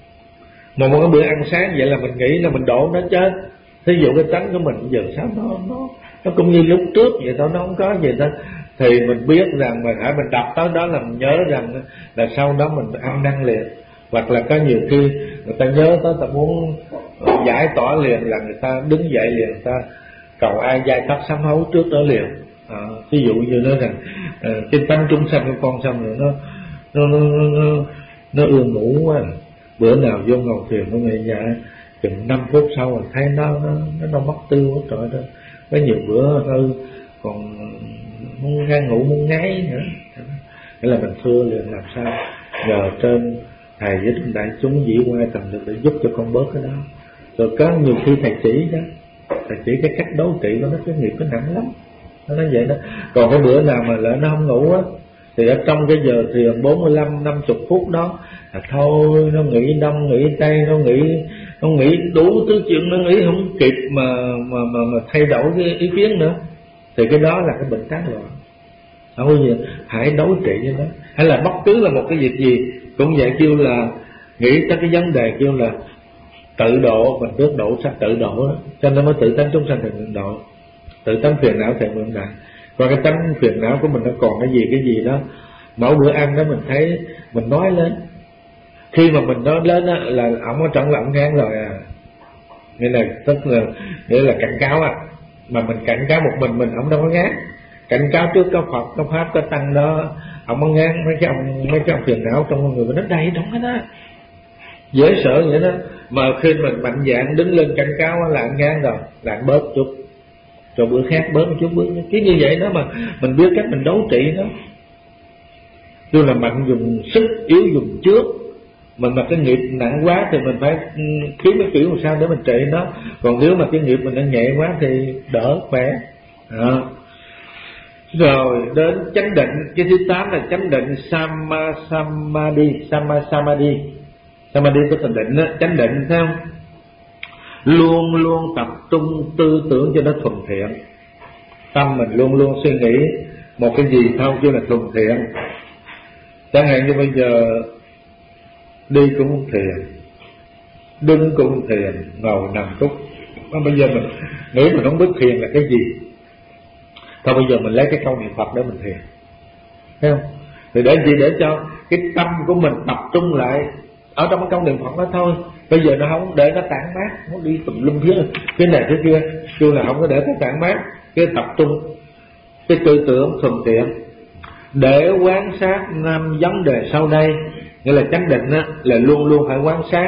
Mà một cái bữa ăn sáng vậy là mình nghĩ là mình độ nó chứ. Thí dụ cái tánh của mình giờ sao nó nó nó cũng như lúc trước vậy thôi, nó không có gì đó, thì mình biết rằng mình hãy mình đọc tới đó là mình nhớ rằng là sau đó mình ăn năn liền. Hoặc là có nhiều khi người ta nhớ tới ta muốn giải tỏa liền là người ta đứng dậy liền, người ta cầu ai giai tóc sám hối trước đó liền. À, ví dụ như nói rằng à, cái tánh chúng sanh của con xong rồi nó nó nó nó, nó ương ngủ quá, bữa nào vô ngồi thiền nó nghĩ dạ chừng năm phút sau rồi thấy nó nó nó, nó mất tiêu hết trời đó. Có nhiều bữa hư còn muốn ngang ngủ muốn ngáy nữa, nghĩa là mình thưa liền làm sao nhờ trên thầy với đại chúng dĩ qua tầm được để giúp cho con bớt cái đó. Rồi có nhiều khi thầy chỉ đó, thầy chỉ cái cách đấu trị của nó, cái nghiệp nó nặng lắm, nó nói vậy đó. Còn cái bữa nào mà lỡ nó không ngủ á thì ở trong cái giờ thiền bốn mươi lăm năm mươi phút đó là thôi nó nghĩ đông nghĩ tây, nó nghĩ nó nghĩ đủ thứ chuyện, nó nghĩ không kịp mà mà mà, mà thay đổi cái ý kiến nữa, thì cái đó là cái bệnh tán loạn. Không có gì, hãy đấu trị với nó. Hay là bất cứ là một cái việc gì cũng vậy, kêu là nghĩ tới cái vấn đề kêu là tự độ, mình biết độ sắp tự độ đó. Cho nên mới tự tánh chúng sanh thành nguyện độ, tự tánh phiền não thành nguyện đại. Còn cái tánh phiền não của mình nó còn cái gì cái gì đó, mỗi bữa ăn đó mình thấy mình nói lên, khi mà mình nói lên đó, là ổng ở trong là ổng ngán rồi à, nghĩa là tức là nghĩa là cảnh cáo à. Mà mình cảnh cáo một mình mình ổng đâu có ngán, cảnh cáo trước có Phật có Pháp có Tăng đó ổng có ngán. Mấy cái ông mấy cái ông phiền não trong con người mình nó đầy trong cái đó, dễ sợ vậy đó. Mà khi mình mạnh dạn đứng lên cảnh cáo là anh ngán rồi, là anh bớt chút, rồi bữa khác bớt một chút, bớt cái như vậy đó. Mà mình biết cách mình đấu trị nó, chứ là mạnh dùng sức, yếu dùng trước. Mình mà cái nghiệp nặng quá thì mình phải kiếm cái kiểu làm sao để mình trị nó. Còn nếu mà cái nghiệp mình nó nhẹ quá thì đỡ khỏe. À. Rồi đến chánh định, cái thứ tám là chánh định Sama Samadhi, Sama Samadhi. Samadhi tức là định đó, chánh định thấy không? Luôn luôn tập trung tư tưởng cho nó thuần thiện. Tâm mình luôn luôn suy nghĩ một cái gì thôi chứ là thuần thiện. Chẳng hạn như bây giờ đi cũng thiền, đứng cũng thiền, ngồi nằm túc. Bây giờ mình nghĩ mình không biết thiền là cái gì, thôi bây giờ mình lấy cái câu niệm Phật để mình thiền, thấy không? Thì để gì? Để cho cái tâm của mình tập trung lại ở trong cái câu niệm Phật đó thôi. Bây giờ nó không để nó tản mát, nó đi tùm lum phía cái này cái kia, kêu là không có để nó tản mát. Cái tập trung cái tư tưởng thuần thiện, để quán sát năm vấn đề sau đây. Nghĩa là chánh định á, là luôn luôn phải quán sát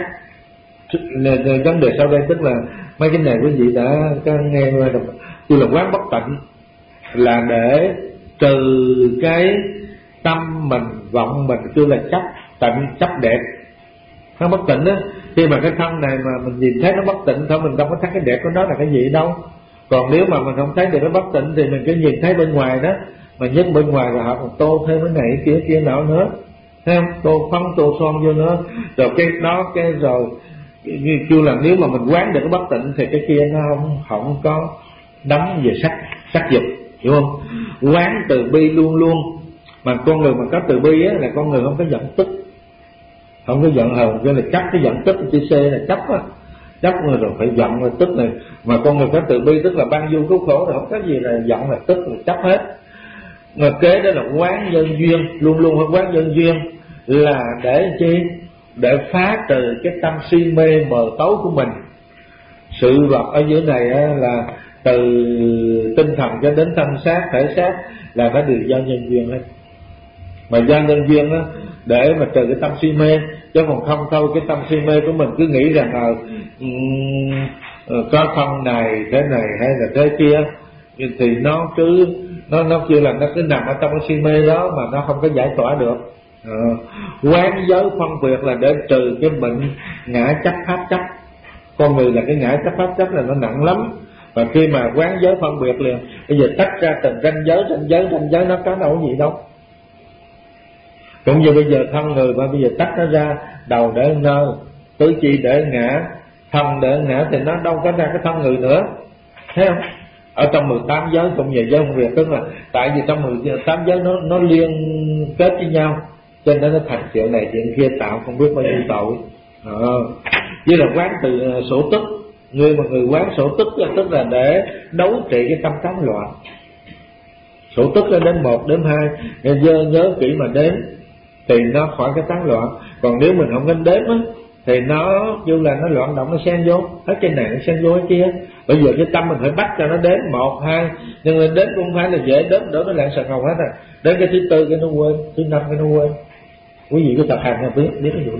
vấn đề sau đây, tức là mấy cái này quý vị đã nghe như là quán bất tịnh, là để trừ cái tâm mình, vọng mình, kêu là chấp tịnh, chấp đẹp. Nó bất tịnh á, khi mà cái thân này mà mình nhìn thấy nó bất tịnh thôi, mình đâu có thấy cái đẹp của nó là cái gì đâu. Còn nếu mà mình không thấy được nó bất tịnh thì mình cứ nhìn thấy bên ngoài đó, mà nhất bên ngoài là họ còn tô thêm cái này kia kia nọ nữa, thấy không? Tô phấn tô son vô nữa, rồi cái đó cái rồi kêu là nếu mà mình quán được cái bất tịnh thì cái kia nó không không có đắm về sắc sắc dục, hiểu không? Quán từ bi luôn luôn, mà con người mà có từ bi á là con người không có giận tức, không có giận hờn, cho là chấp cái giận tức chữ C là chấp á, chấp rồi, rồi phải giận rồi tức này. Mà con người có từ bi tức là ban du cứu khổ, rồi không có gì là giận là tức là chấp hết. Mà kế đó là quán nhân duyên, luôn luôn phải quán nhân duyên, là để chi? Để phá trừ cái tâm si mê mờ tối của mình. Sự vật ở dưới này á, là từ tinh thần cho đến thân xác, thể xác là nó đều do nhân duyên hết. Mà do nhân duyên á, để mà trừ cái tâm si mê, chứ còn không thôi cái tâm si mê của mình cứ nghĩ rằng là um, có thân này thế này hay là thế kia, thì nó cứ nó nó kêu là nó cứ nằm ở trong cái si mê đó mà nó không có giải tỏa được. À, quán giới phân biệt là để trừ cái bệnh ngã chấp pháp chấp. Con người là cái ngã chấp pháp chấp là nó nặng lắm, và khi mà quán giới phân biệt liền, bây giờ tách ra từng ranh giới, ranh giới, ranh giới nó có đâu gì đâu. Cũng như bây giờ thân người mà bây giờ tách nó ra, đầu để nơ, tứ chi để ngã, thân để ngã, thì nó đâu có ra cái thân người nữa, thấy không? Ở trong mười tám giới cũng về giới phân biệt, tức là tại vì trong mười tám giới nó nó liên kết với nhau, cho nên nó thành chuyện này chuyện kia, tạo không biết bao nhiêu tội. À, với là quán từ sổ tức, người mà người quán sổ tức tức là để đấu trị cái tâm tán loạn. Sổ tức nó đến một đến hai, nhớ, nhớ kỹ mà đếm thì nó khỏi cái tán loạn. Còn nếu mình không nên đếm á, thì nó như là nó loạn động, nó xen vô hết trên này, nó xen vô cái kia. Bây giờ cái tâm mình phải bắt cho nó đếm một hai, nhưng mà đếm cũng không phải là dễ đếm, đỡ nó lạng sạc ngầu hết rồi. Đến cái thứ tư cái nó quên, thứ năm cái nó quên. Quý vị cứ tập hành là biết biết cái vụ đó.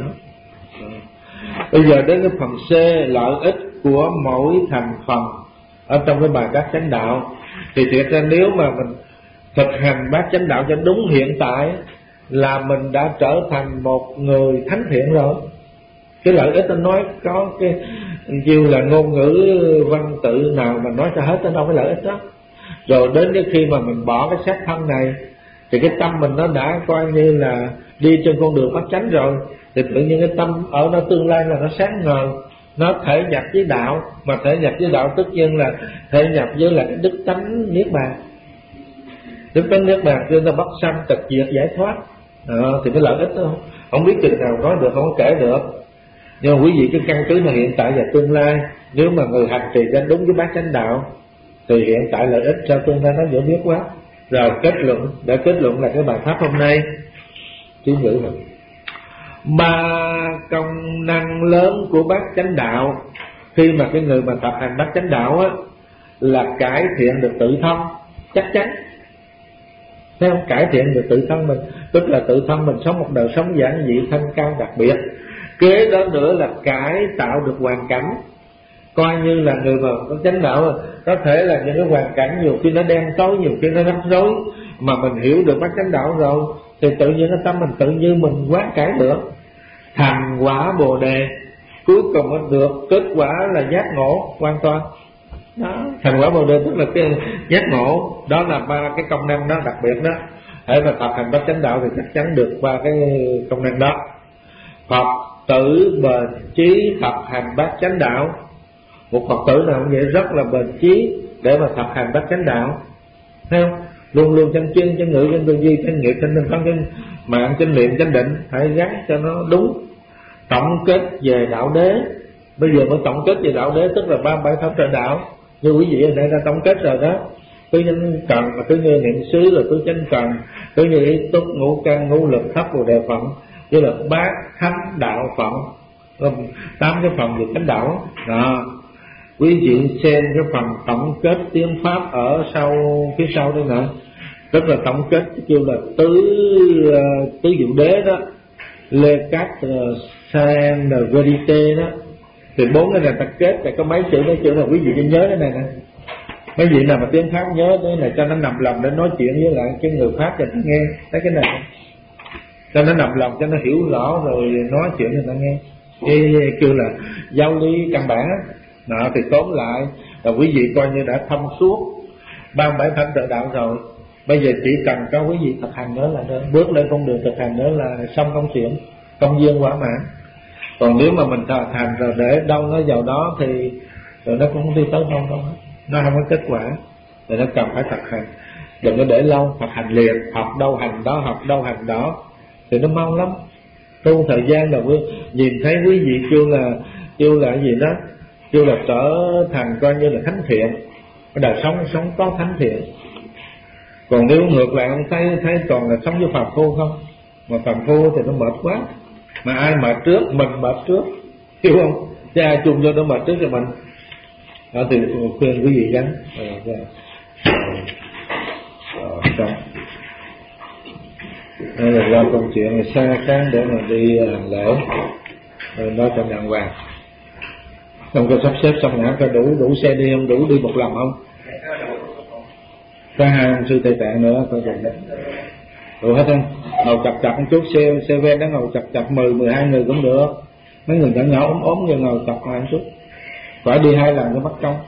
Bây giờ đến cái phần C, lợi ích của mỗi thành phần ở trong cái bài bát chánh đạo. Thì thiệt ra nếu mà mình thực hành bát chánh đạo cho đúng hiện tại là mình đã trở thành một người thánh thiện rồi. Cái lợi ích tôi nói có cái kêu là ngôn ngữ văn tự nào mà nói cho hết tới đâu cái lợi ích đó. Rồi đến cái khi mà mình bỏ cái xác thân này thì cái tâm mình nó đã coi như là đi trên con đường bát chánh rồi, thì tự nhiên cái tâm ở nó tương lai là nó sáng ngời, nó thể nhập với đạo. Mà thể nhập với đạo tất nhiên là thể nhập với là cái đức tánh niết bàn. Đức tánh niết bàn cho nó bất sanh tịch diệt giải thoát. À, thì cái lợi ích đó không, không biết chừng nào nói được, không có kể được. Nhưng mà quý vị cái căn cứ là hiện tại và tương lai. Nếu mà người hành trì ra đúng với bát chánh đạo thì hiện tại lợi ích cho tương lai nó dễ biết quá. Rồi kết luận, để kết luận là cái bài pháp hôm nay ký ngữ rồi. Ba công năng lớn của bát chánh đạo khi mà cái người mà tập hành bát chánh đạo á, là cải thiện được tự thân chắc chắn. Thấy không? Cải thiện được tự thân mình, tức là tự thân mình sống một đời sống giản dị thanh cao đặc biệt. Kế đó nữa là cải tạo được hoàn cảnh. Coi như là người mà có chánh đạo có thể là những cái hoàn cảnh nhiều khi nó đen tối, nhiều khi nó rắc rối, mà mình hiểu được bát chánh đạo rồi thì tự nhiên cái tâm mình tự nhiên mình quán cải được, thành quả bồ đề. Cuối cùng nó được kết quả là giác ngộ hoàn toàn đó. Thành quả bồ đề tức là cái giác ngộ, đó là ba cái công năng đó đặc biệt đó. Để mà tập hành bát chánh đạo thì chắc chắn được ba cái công năng đó. Phật tử bền chí tập hành bát chánh đạo. Một Phật tử nào cũng vậy, rất là bền chí để mà tập hành bát chánh đạo, thấy không? Luôn luôn chân chân, chân ngữ, chân tư duy, chân nghiệp, chân tinh tấn, chân mạng, chân niệm, chân định, phải gắn cho nó đúng. Tổng kết về đạo đế. Bây giờ mới tổng kết về đạo đế tức là ba bảy pháp trợ đạo. Như quý vị ở đây đã tổng kết rồi đó. Tứ chánh cần là tứ như niệm xứ, rồi tứ chánh cần, tứ như ý túc, ngũ căn, ngũ lực, thất bồ đề phận, như là bát thánh đạo phận, tám cái phần về chánh đạo đó. Quý vị xem cái phần tổng kết tiếng pháp ở sau, phía sau đây nè. Rất là tổng kết kêu là tứ tứ diệu đế đó, Lê Cát San Verite đó, thì bốn cái này ta kết là có mấy chữ, mấy chữ là quý vị nhớ cái này nè. Mấy vị nào mà tiếng Pháp nhớ cái này cho nó nằm lòng để nói chuyện với lại cái người Pháp cho nó nghe, thấy cái này cho nó nằm lòng, cho nó hiểu rõ rồi nói chuyện cho nó nghe. Cái kêu là giáo lý căn bản đó, thì tóm lại là quý vị coi như đã thông suốt ba mươi bảy thánh tự đạo rồi. Bây giờ chỉ cần có quý vị thực hành nữa là được, bước lên con đường thực hành nữa là xong công chuyện, công duyên quả mãn. Còn nếu mà mình thực hành rồi để đâu nó vào đó thì rồi nó cũng không đi tới đâu đâu, nó không có kết quả. Rồi nó cần phải thực hành, đừng có để lâu, thực hành liền, học đâu hành đó, học đâu hành đó thì nó mau lắm. Tu thời gian là quý, nhìn thấy quý vị kêu là kêu là gì đó, kêu là trở thành coi như là thánh thiện, đời sống sống có thánh thiện. Còn nếu ngược lại ông thấy thấy toàn là sống với phàm phu không, mà phàm phu thì nó mệt quá, mà ai mệt trước, mình mệt trước, hiểu không? Chứ ai chung vô nó mệt trước cho mình. Đó thì khuyên quý vị gắn. Rồi, rồi, rồi, xong. Đây là lo công chuyện rồi xa sáng để mà đi làm lễ, rồi nói cho đàng hoàng. Không có sắp xếp xong hả? Có đủ đủ xe đi không? Đủ đi một lần không? Có hai ông sư Tây Tạng nữa coi chừng đấy. Đủ hết không? Ngồi chập chập một chút, xe xe ven đó ngồi chập chập mười mười hai người cũng được. Mấy người nhỏ nhỏ ốm ốm người ngồi chập lại một chút. Phải đi hai lần cho mất công.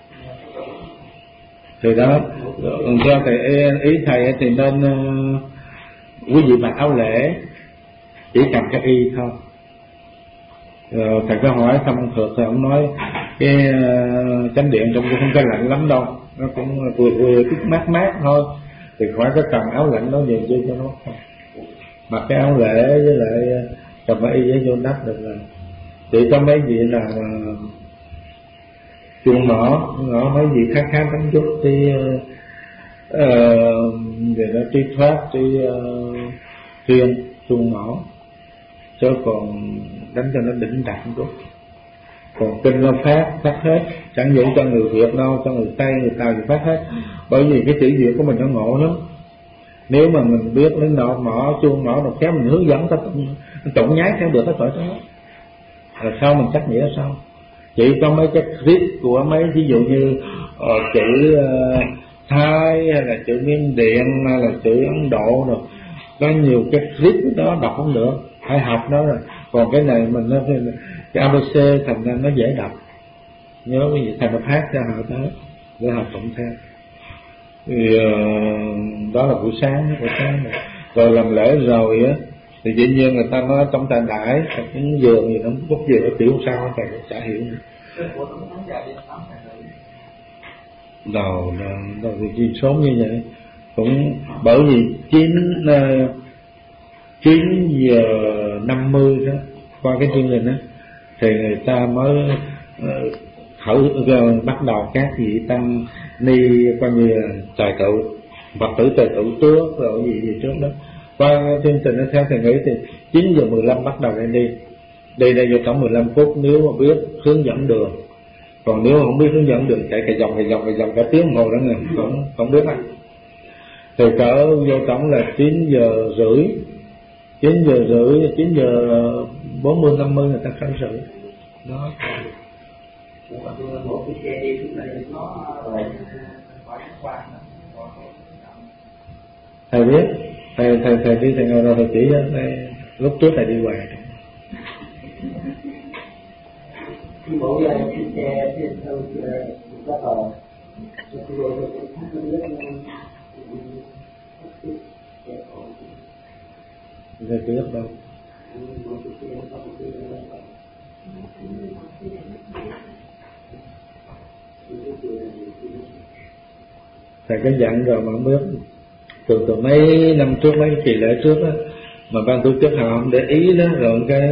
Thì đó, theo thầy ý thầy thì nên uh, quý vị mặc áo lễ, chỉ cầm cái y thôi. Rồi thầy có hỏi Thông Thược thì ông nói cái uh, chánh điện trong cũng không có lạnh lắm đâu, nó cũng vừa vừa chút mát mát thôi, thì khỏi có cầm áo lạnh nó nhiều chứ cho nó không. Mặc cái áo lễ với lại cầm cái y với vô nắp được rồi. Chỉ có mấy vị nào mà chuông mỏ, ngõ mấy vị khác khác đánh chút thì uh, về đó trí thoát, trí uh, chuyên chuông mỏ, chứ còn đánh cho nó đỉnh đẳng chút. Còn kinh nó phát phát hết, chẳng những cho người Việt đâu, cho người Tây người Tàu thì phát hết. Bởi vì cái chữ Việt của mình nó ngộ lắm. Nếu mà mình biết đến nọ mỏ chuông mỏ một khéo mình hướng dẫn ta tụng nhái theo được cái tội đó. Rồi sau mình chắc nghĩa sao? Chỉ có mấy cái clip của mấy ví dụ như uh, chữ uh, Thái hay là chữ Miến Điện hay là chữ Ấn Độ rồi, có nhiều cái clip đó đọc không được, phải học đó rồi. Còn cái này mình nó cái a bê xê thành ra nó dễ đọc, nhớ cái gì thầy nó phát ra họ tới để học tụng theo. Thì uh, đó là buổi sáng, buổi sáng này. Rồi làm lễ rồi á thì dĩ nhiên người ta nói trong tài đãi những giường gì nó bút giường tiểu sao thầy cũng chả hiểu nữa. Đầu đầu thì chi sớm như vậy cũng bởi vì chín chín giờ năm mươi đó qua cái chương trình đó thì người ta mới khởi bắt đầu các vị tăng ni coi như là tài tự Phật tử tài tự trước rồi gì gì trước đó. Qua chương trình nó theo thầy nghĩ thì chín giờ mười lăm bắt đầu lên đi đi đây vô tổng mười lăm phút nếu mà biết hướng dẫn đường. Còn nếu không biết hướng dẫn đường chạy cả vòng cả vòng cả vòng cả tiếng ngồi đó người không không biết á. Thì cỡ vô tổng là chín giờ rưỡi chín giờ rưỡi chín giờ bốn mươi năm mươi người ta khởi sự đó. Thầy biết thầy thầy thầy đi thầy ngồi rồi thầy chỉ đây, lúc trước thầy đi hoài.
Bộ giờ chiếc xe trên theo các tờ
thầy biết đâu thầy có dặn rồi mà không biết. Từ từ mấy năm trước mấy kỳ lễ trước á mà ban tổ chức họ không để ý đó, rồi cái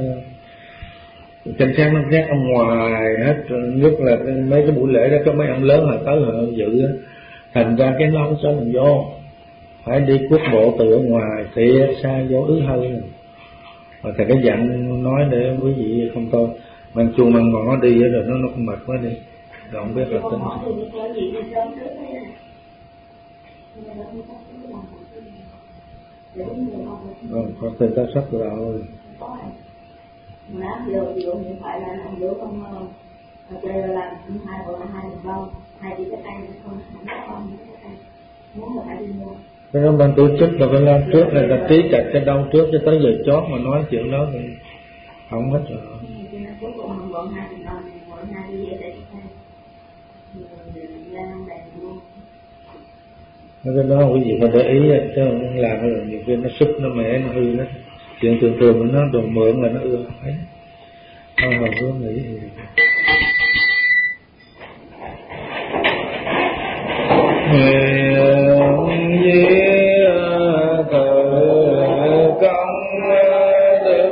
cảnh sát nó gác ở ngoài hết, nhất là mấy cái buổi lễ đó có mấy ông lớn họ tới họ dự á, thành ra cái nó không cho mình vô, phải đi quốc bộ từ ở ngoài thiệt xa vô ứ hơi rồi. Rồi thầy cái dặn nói để quý vị không thôi mang chuông mang ngõ đi rồi nó nó cũng mệt quá đi, rồi không biết là tính Rồi, có tên tác sắc rồi.
Mà giờ giờ hiện tại là ông đứa con chơi làm hai bộ là hai lần lâu, hai đi cái tay không không có con cái tay muốn là phải đi mua.
Cái đó ban tổ chức là phải làm trước này là trí chặt cái đâu trước cho tới giờ chót mà nói chuyện đó thì không hết rồi.
Cuối cùng mình bọn hai lần lâu, bọn hai đi về để tay.
Cái đó không có gì phải để ý chứ không làm rồi nhiều khi nó súp nó mẻ nó hư nó chuyện thường thường nó đồ mượn là nó ưa ấy không hầu hướng nghĩ gì. Nguyện với tự công đức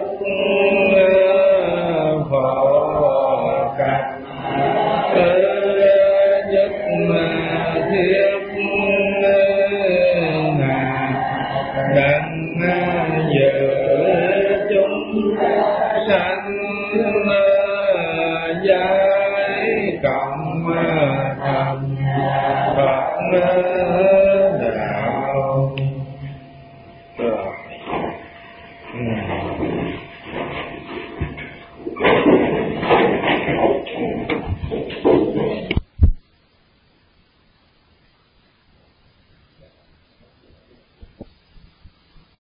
phổ cạch nhất thiết đặng giữ chúng sanh giải cộng thành Phật đạo.